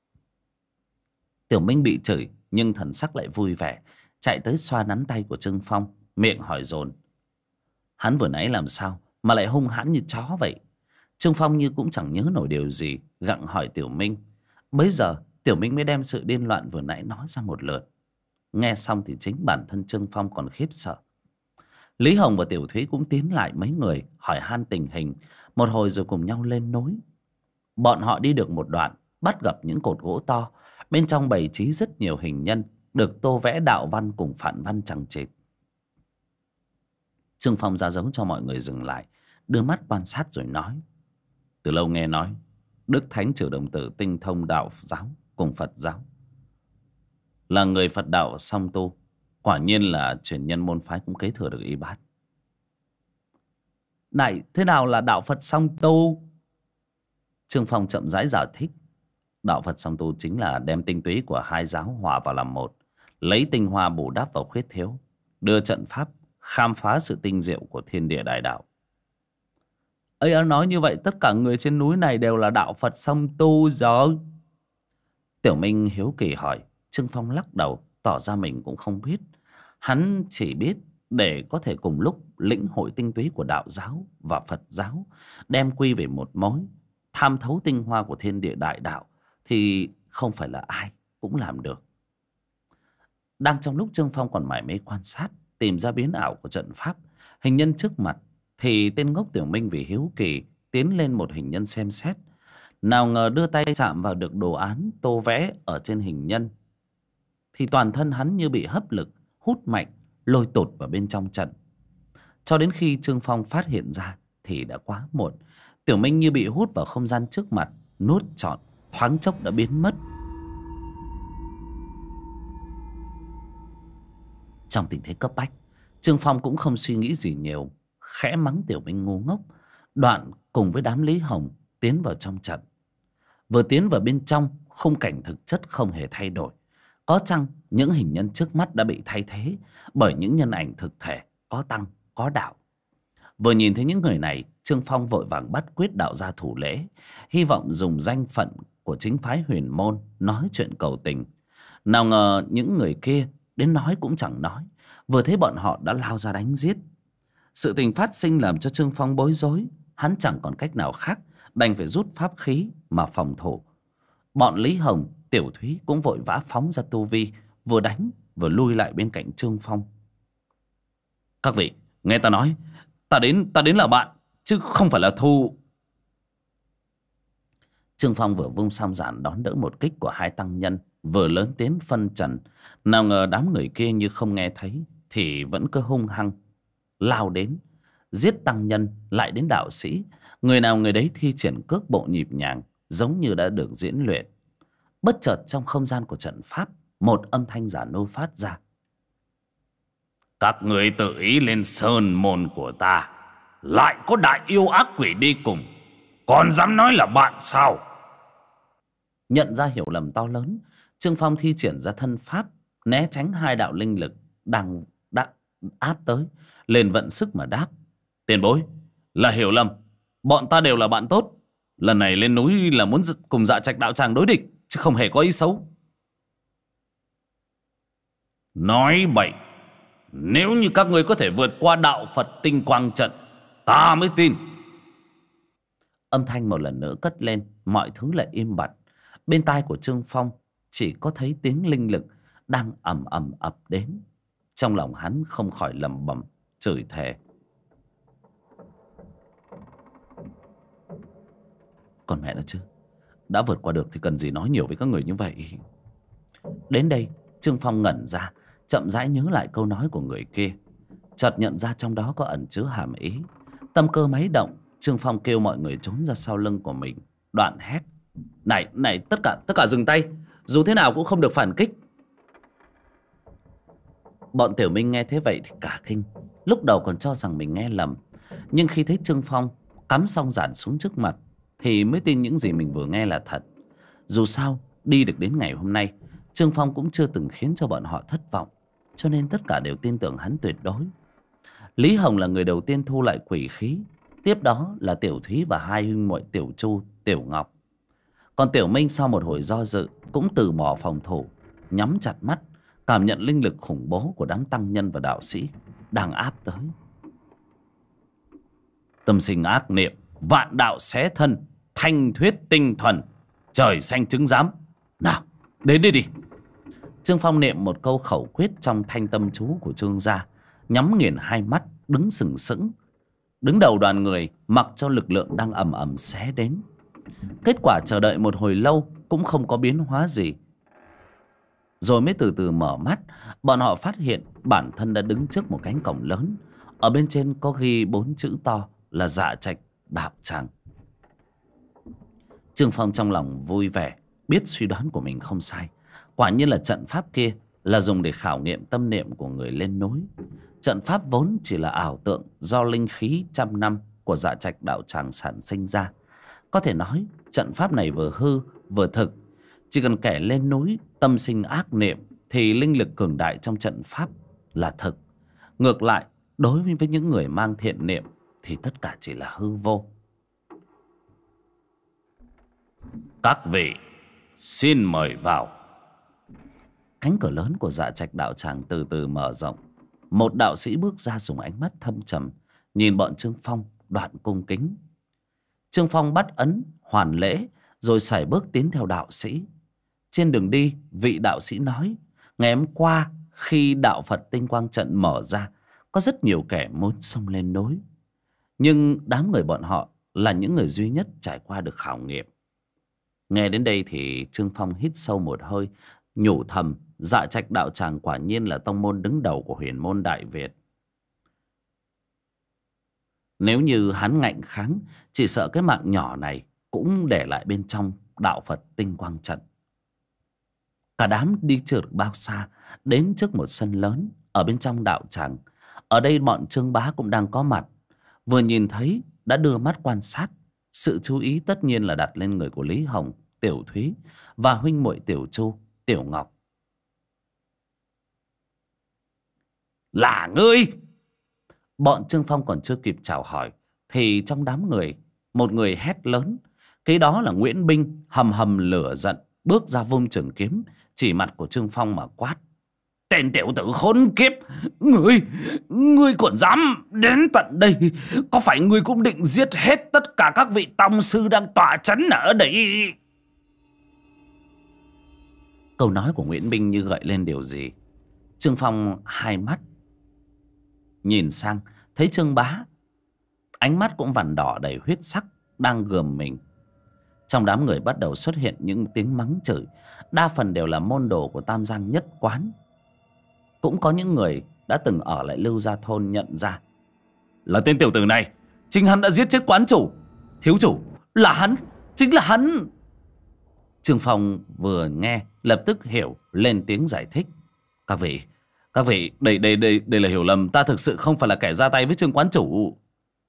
Tiểu Minh bị chửi nhưng thần sắc lại vui vẻ, chạy tới xoa nắn tay của Trương Phong, miệng hỏi dồn: "Hắn vừa nãy làm sao mà lại hung hãn như chó vậy?" Trương Phong như cũng chẳng nhớ nổi điều gì, gặng hỏi Tiểu Minh. Bấy giờ Tiểu Minh mới đem sự điên loạn vừa nãy nói ra một lượt. Nghe xong thì chính bản thân Trương Phong còn khiếp sợ. Lý Hồng và Tiểu Thúy cũng tiến lại mấy người hỏi han tình hình một hồi rồi cùng nhau lên núi. Bọn họ đi được một đoạn, bắt gặp những cột gỗ to, bên trong bày trí rất nhiều hình nhân được tô vẽ đạo văn cùng phản văn chằng chịt. Trương Phong ra dấu cho mọi người dừng lại, đưa mắt quan sát rồi nói: "Từ lâu nghe nói Đức Thánh Trừ Đồng Tử tinh thông đạo giáo cùng Phật giáo, là người Phật đạo song tu, quả nhiên là truyền nhân môn phái cũng kế thừa được y bát." "Này, thế nào là đạo Phật song tu?" Trương Phong chậm rãi giải thích: "Đạo Phật song tu chính là đem tinh túy của hai giáo hòa vào làm một, lấy tinh hoa bù đắp vào khuyết thiếu, đưa trận pháp khám phá sự tinh diệu của thiên địa đại đạo." "Ấy, nói như vậy tất cả người trên núi này đều là đạo Phật song tu rồi?" Tiểu Minh hiếu kỳ hỏi. Trương Phong lắc đầu, tỏ ra mình cũng không biết. Hắn chỉ biết để có thể cùng lúc lĩnh hội tinh túy của đạo giáo và Phật giáo, đem quy về một mối, tham thấu tinh hoa của thiên địa đại đạo, thì không phải là ai cũng làm được. Đang trong lúc Trương Phong còn mải mê quan sát, tìm ra biến ảo của trận pháp, hình nhân trước mặt, thì tên ngốc Tiểu Minh vì hiếu kỳ tiến lên một hình nhân xem xét. Nào ngờ đưa tay chạm vào được đồ án tô vẽ ở trên hình nhân, thì toàn thân hắn như bị hấp lực hút mạnh, lôi tụt vào bên trong trận. Cho đến khi Trương Phong phát hiện ra thì đã quá muộn. Tiểu Minh như bị hút vào không gian trước mặt, nuốt trọn, thoáng chốc đã biến mất. Trong tình thế cấp bách, Trương Phong cũng không suy nghĩ gì nhiều, khẽ mắng Tiểu Minh ngu ngốc, đoạn cùng với đám Lý Hồng tiến vào trong trận. Vừa tiến vào bên trong, khung cảnh thực chất không hề thay đổi. Có chăng những hình nhân trước mắt đã bị thay thế bởi những nhân ảnh thực thể, có tăng, có đạo. Vừa nhìn thấy những người này, Trương Phong vội vàng bắt quyết đạo gia thủ lễ, hy vọng dùng danh phận của chính phái Huyền Môn nói chuyện cầu tình. Nào ngờ những người kia đến nói cũng chẳng nói, vừa thấy bọn họ đã lao ra đánh giết. Sự tình phát sinh làm cho Trương Phong bối rối, hắn chẳng còn cách nào khác, đành phải rút pháp khí mà phòng thủ. Bọn Lý Hồng, Tiểu Thúy cũng vội vã phóng ra tu vi, vừa đánh vừa lui lại bên cạnh Trương Phong. "Các vị, nghe ta nói, ta đến là bạn, chứ không phải là thù." Trương Phong vừa vung song giản đón đỡ một kích của hai tăng nhân, vừa lớn tiếng phân trần. Nào ngờ đám người kia như không nghe thấy, thì vẫn cứ hung hăng lao đến, giết tăng nhân lại đến đạo sĩ. Người nào người đấy thi triển cước bộ nhịp nhàng, giống như đã được diễn luyện. Bất chợt trong không gian của trận pháp, một âm thanh giả nô phát ra: "Các người tự ý lên sơn môn của ta, lại có đại yêu ác quỷ đi cùng, còn dám nói là bạn sao?" Nhận ra hiểu lầm to lớn, Trương Phong thi triển ra thân pháp, né tránh hai đạo linh lực đang áp tới, lên vận sức mà đáp: "Tiền bối, là hiểu lầm, bọn ta đều là bạn tốt. Lần này lên núi là muốn cùng Dạ Trạch đạo tràng đối địch, chứ không hề có ý xấu." "Nói bậy, nếu như các ngươi có thể vượt qua đạo Phật tinh quang trận, ta mới tin." Âm thanh một lần nữa cất lên, mọi thứ lại im bặt. Bên tai của Trương Phong chỉ có thấy tiếng linh lực đang ầm ầm ập đến. Trong lòng hắn không khỏi lẩm bẩm chửi thề: "Còn mẹ nó chứ, đã vượt qua được thì cần gì nói nhiều với các người như vậy." Đến đây Trương Phong ngẩn ra, chậm rãi nhớ lại câu nói của người kia, chợt nhận ra trong đó có ẩn chứa hàm ý. Tâm cơ máy động, Trương Phong kêu mọi người trốn ra sau lưng của mình, đoạn hét: Này, tất cả dừng tay, dù thế nào cũng không được phản kích." Bọn Tiểu Minh nghe thế vậy thì cả kinh, lúc đầu còn cho rằng mình nghe lầm, nhưng khi thấy Trương Phong cắm song giản xuống trước mặt thì mới tin những gì mình vừa nghe là thật. Dù sao đi được đến ngày hôm nay, Trương Phong cũng chưa từng khiến cho bọn họ thất vọng, cho nên tất cả đều tin tưởng hắn tuyệt đối. Lý Hồng là người đầu tiên thu lại quỷ khí, tiếp đó là Tiểu Thúy và hai huynh muội Tiểu Chu, Tiểu Ngọc. Còn Tiểu Minh sau một hồi do dự cũng từ bỏ phòng thủ, nhắm chặt mắt, cảm nhận linh lực khủng bố của đám tăng nhân và đạo sĩ đang áp tới. Tâm sinh ác niệm, vạn đạo xé thân, thanh thuyết tinh thuần, trời xanh chứng giám. Nào, đến đây đi. Trương Phong niệm một câu khẩu quyết trong thanh tâm chú của Trương gia, nhắm nghiền hai mắt, đứng sừng sững, đứng đầu đoàn người, mặc cho lực lượng đang ầm ầm xé đến. Kết quả chờ đợi một hồi lâu cũng không có biến hóa gì. Rồi mới từ từ mở mắt, bọn họ phát hiện bản thân đã đứng trước một cánh cổng lớn. Ở bên trên có ghi 4 chữ to là Dạ Trạch Đạo Tràng. Trương Phong trong lòng vui vẻ, biết suy đoán của mình không sai. Quả nhiên là trận pháp kia là dùng để khảo nghiệm tâm niệm của người lên núi. Trận pháp vốn chỉ là ảo tượng do linh khí trăm năm của Dạ Trạch Đạo Tràng sản sinh ra. Có thể nói trận pháp này vừa hư vừa thực. Chỉ cần kẻ lên núi tâm sinh ác niệm thì linh lực cường đại trong trận pháp là thực. Ngược lại, đối với những người mang thiện niệm thì tất cả chỉ là hư vô. Các vị xin mời vào. Cánh cửa lớn của Dạ Trạch Đạo Tràng từ từ mở rộng. Một đạo sĩ bước ra dùng ánh mắt thâm trầm nhìn bọn Trương Phong, đoạn cung kính. Trương Phong bắt ấn hoàn lễ rồi sải bước tiến theo đạo sĩ. Trên đường đi, vị đạo sĩ nói, ngày hôm qua khi đạo Phật Tinh Quang Trận mở ra, có rất nhiều kẻ muốn xông lên núi, nhưng đám người bọn họ là những người duy nhất trải qua được khảo nghiệm. Nghe đến đây thì Trương Phong hít sâu một hơi, nhủ thầm, Dạ Trạch Đạo Tràng quả nhiên là tông môn đứng đầu của huyền môn Đại Việt. Nếu như hắn ngạnh kháng, chỉ sợ cái mạng nhỏ này cũng để lại bên trong đạo Phật Tinh Quang Trận. Cả đám đi chưa được bao xa, đến trước một sân lớn ở bên trong đạo tràng. Ở đây bọn Trương Bá cũng đang có mặt. Vừa nhìn thấy đã đưa mắt quan sát. Sự chú ý tất nhiên là đặt lên người của Lý Hồng, Tiểu Thúy và huynh muội Tiểu Chu, Tiểu Ngọc. Là ngươi! Bọn Trương Phong còn chưa kịp chào hỏi thì trong đám người, một người hét lớn. Cái đó là Nguyễn Binh, hầm hầm lửa giận, bước ra vung trường kiếm chỉ mặt của Trương Phong mà quát. Tên tiểu tử khốn kiếp, ngươi còn dám đến tận đây? Có phải ngươi cũng định giết hết tất cả các vị tông sư đang tọa chấn ở đây? Câu nói của Nguyễn Binh như gợi lên điều gì. Trương Phong hai mắt nhìn sang, thấy Trương Bá, ánh mắt cũng vằn đỏ đầy huyết sắc, đang gườm mình. Trong đám người bắt đầu xuất hiện những tiếng mắng chửi, đa phần đều là môn đồ của Tam Giang Nhất Quán. Cũng có những người đã từng ở lại Lưu Gia Thôn nhận ra, là tên tiểu tử này, chính hắn đã giết chết quán chủ. Thiếu chủ, là hắn, chính là hắn. Trương Phong vừa nghe lập tức hiểu, lên tiếng giải thích. Các vị, đây là hiểu lầm, ta thực sự không phải là kẻ ra tay với Trương quán chủ.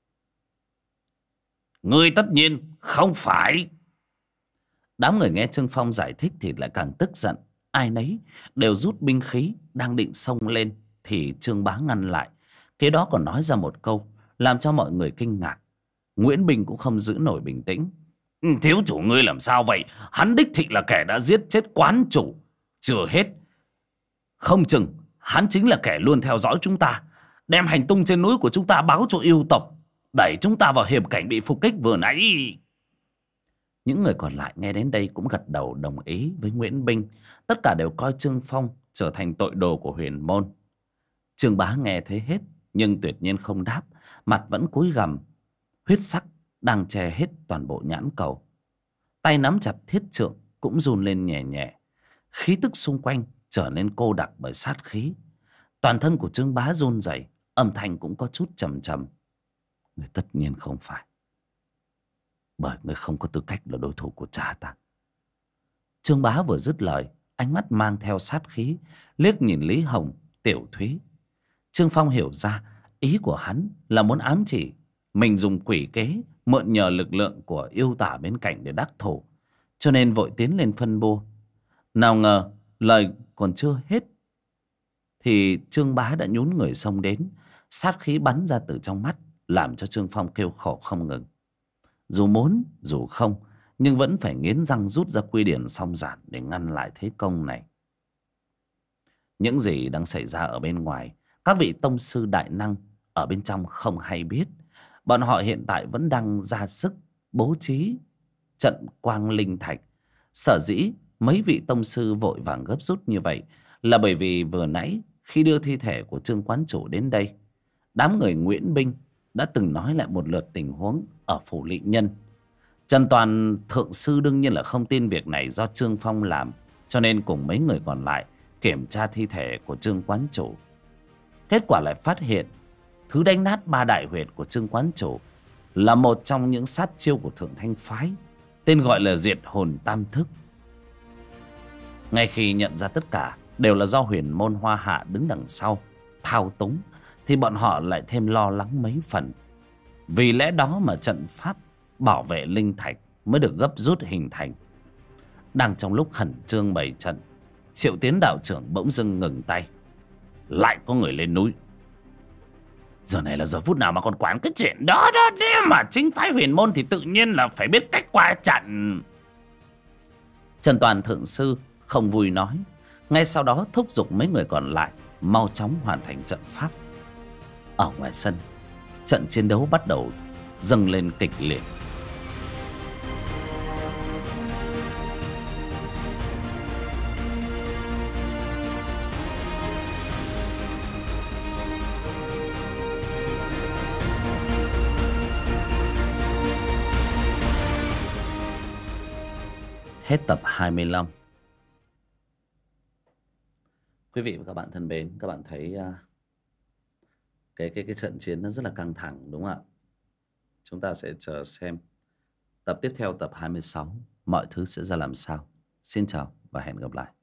Ngươi tất nhiên không phải. Đám người nghe Trương Phong giải thích thì lại càng tức giận. Ai nấy đều rút binh khí, đang định xông lên thì Trương Bá ngăn lại. Kế đó còn nói ra một câu làm cho mọi người kinh ngạc. Nguyễn Bình cũng không giữ nổi bình tĩnh. Thiếu chủ ngươi làm sao vậy? Hắn đích thị là kẻ đã giết chết quán chủ. Chưa hết, không chừng hắn chính là kẻ luôn theo dõi chúng ta, đem hành tung trên núi của chúng ta báo cho yêu tộc, đẩy chúng ta vào hiểm cảnh bị phục kích vừa nãy. Những người còn lại nghe đến đây cũng gật đầu đồng ý với Nguyễn Binh. Tất cả đều coi Trương Phong trở thành tội đồ của huyền môn. Trương Bá nghe thấy hết nhưng tuyệt nhiên không đáp, mặt vẫn cúi gằm, huyết sắc đang che hết toàn bộ nhãn cầu. Tay nắm chặt thiết trượng cũng run lên nhẹ nhẹ. Khí tức xung quanh trở nên cô đặc bởi sát khí. Toàn thân của Trương Bá run rẩy, âm thanh cũng có chút trầm trầm. Người tất nhiên không phải, bởi người không có tư cách là đối thủ của cha ta. Trương Bá vừa dứt lời, ánh mắt mang theo sát khí, liếc nhìn Lý Hồng, Tiểu Thúy. Trương Phong hiểu ra ý của hắn là muốn ám chỉ mình dùng quỷ kế, mượn nhờ lực lượng của yêu tả bên cạnh để đắc thủ, cho nên vội tiến lên phân bua. Nào ngờ lời còn chưa hết thì Trương Bá đã nhún người xông đến, sát khí bắn ra từ trong mắt, làm cho Trương Phong kêu khổ không ngừng. Dù muốn dù không, nhưng vẫn phải nghiến răng rút ra quy điển song giản để ngăn lại thế công này. Những gì đang xảy ra ở bên ngoài, các vị tông sư đại năng ở bên trong không hay biết. Bọn họ hiện tại vẫn đang ra sức bố trí trận quang linh thạch. Sở dĩ mấy vị tông sư vội vàng gấp rút như vậy là bởi vì vừa nãy khi đưa thi thể của Trương quán chủ đến đây, đám người Nguyễn Binh đã từng nói lại một lượt tình huống ở phủ Lị Nhân. Trần Toàn thượng sư đương nhiên là không tin việc này do Trương Phong làm, cho nên cùng mấy người còn lại kiểm tra thi thể của Trương quán chủ. Kết quả lại phát hiện thứ đánh nát 3 đại huyệt của Trương quán chủ là một trong những sát chiêu của Thượng Thanh phái, tên gọi là Diệt Hồn Tam Thức. Ngay khi nhận ra tất cả đều là do Huyền Môn Hoa Hạ đứng đằng sau thao túng, thì bọn họ lại thêm lo lắng mấy phần. Vì lẽ đó mà trận pháp bảo vệ linh thạch mới được gấp rút hình thành. Đang trong lúc khẩn trương bày trận, Triệu Tiến đạo trưởng bỗng dưng ngừng tay. Lại có người lên núi. Giờ này là giờ phút nào mà còn quản cái chuyện đó đó. Nếu mà chính phái Huyền Môn thì tự nhiên là phải biết cách qua trận. Trần Toàn thượng sư không vui nói, ngay sau đó thúc giục mấy người còn lại mau chóng hoàn thành trận pháp. Ở ngoài sân, trận chiến đấu bắt đầu dâng lên kịch liệt. Hết tập 25. Quý vị và các bạn thân mến, các bạn thấy cái trận chiến nó rất là căng thẳng đúng không ạ? Chúng ta sẽ chờ xem tập tiếp theo, tập 26, mọi thứ sẽ ra làm sao. Xin chào và hẹn gặp lại.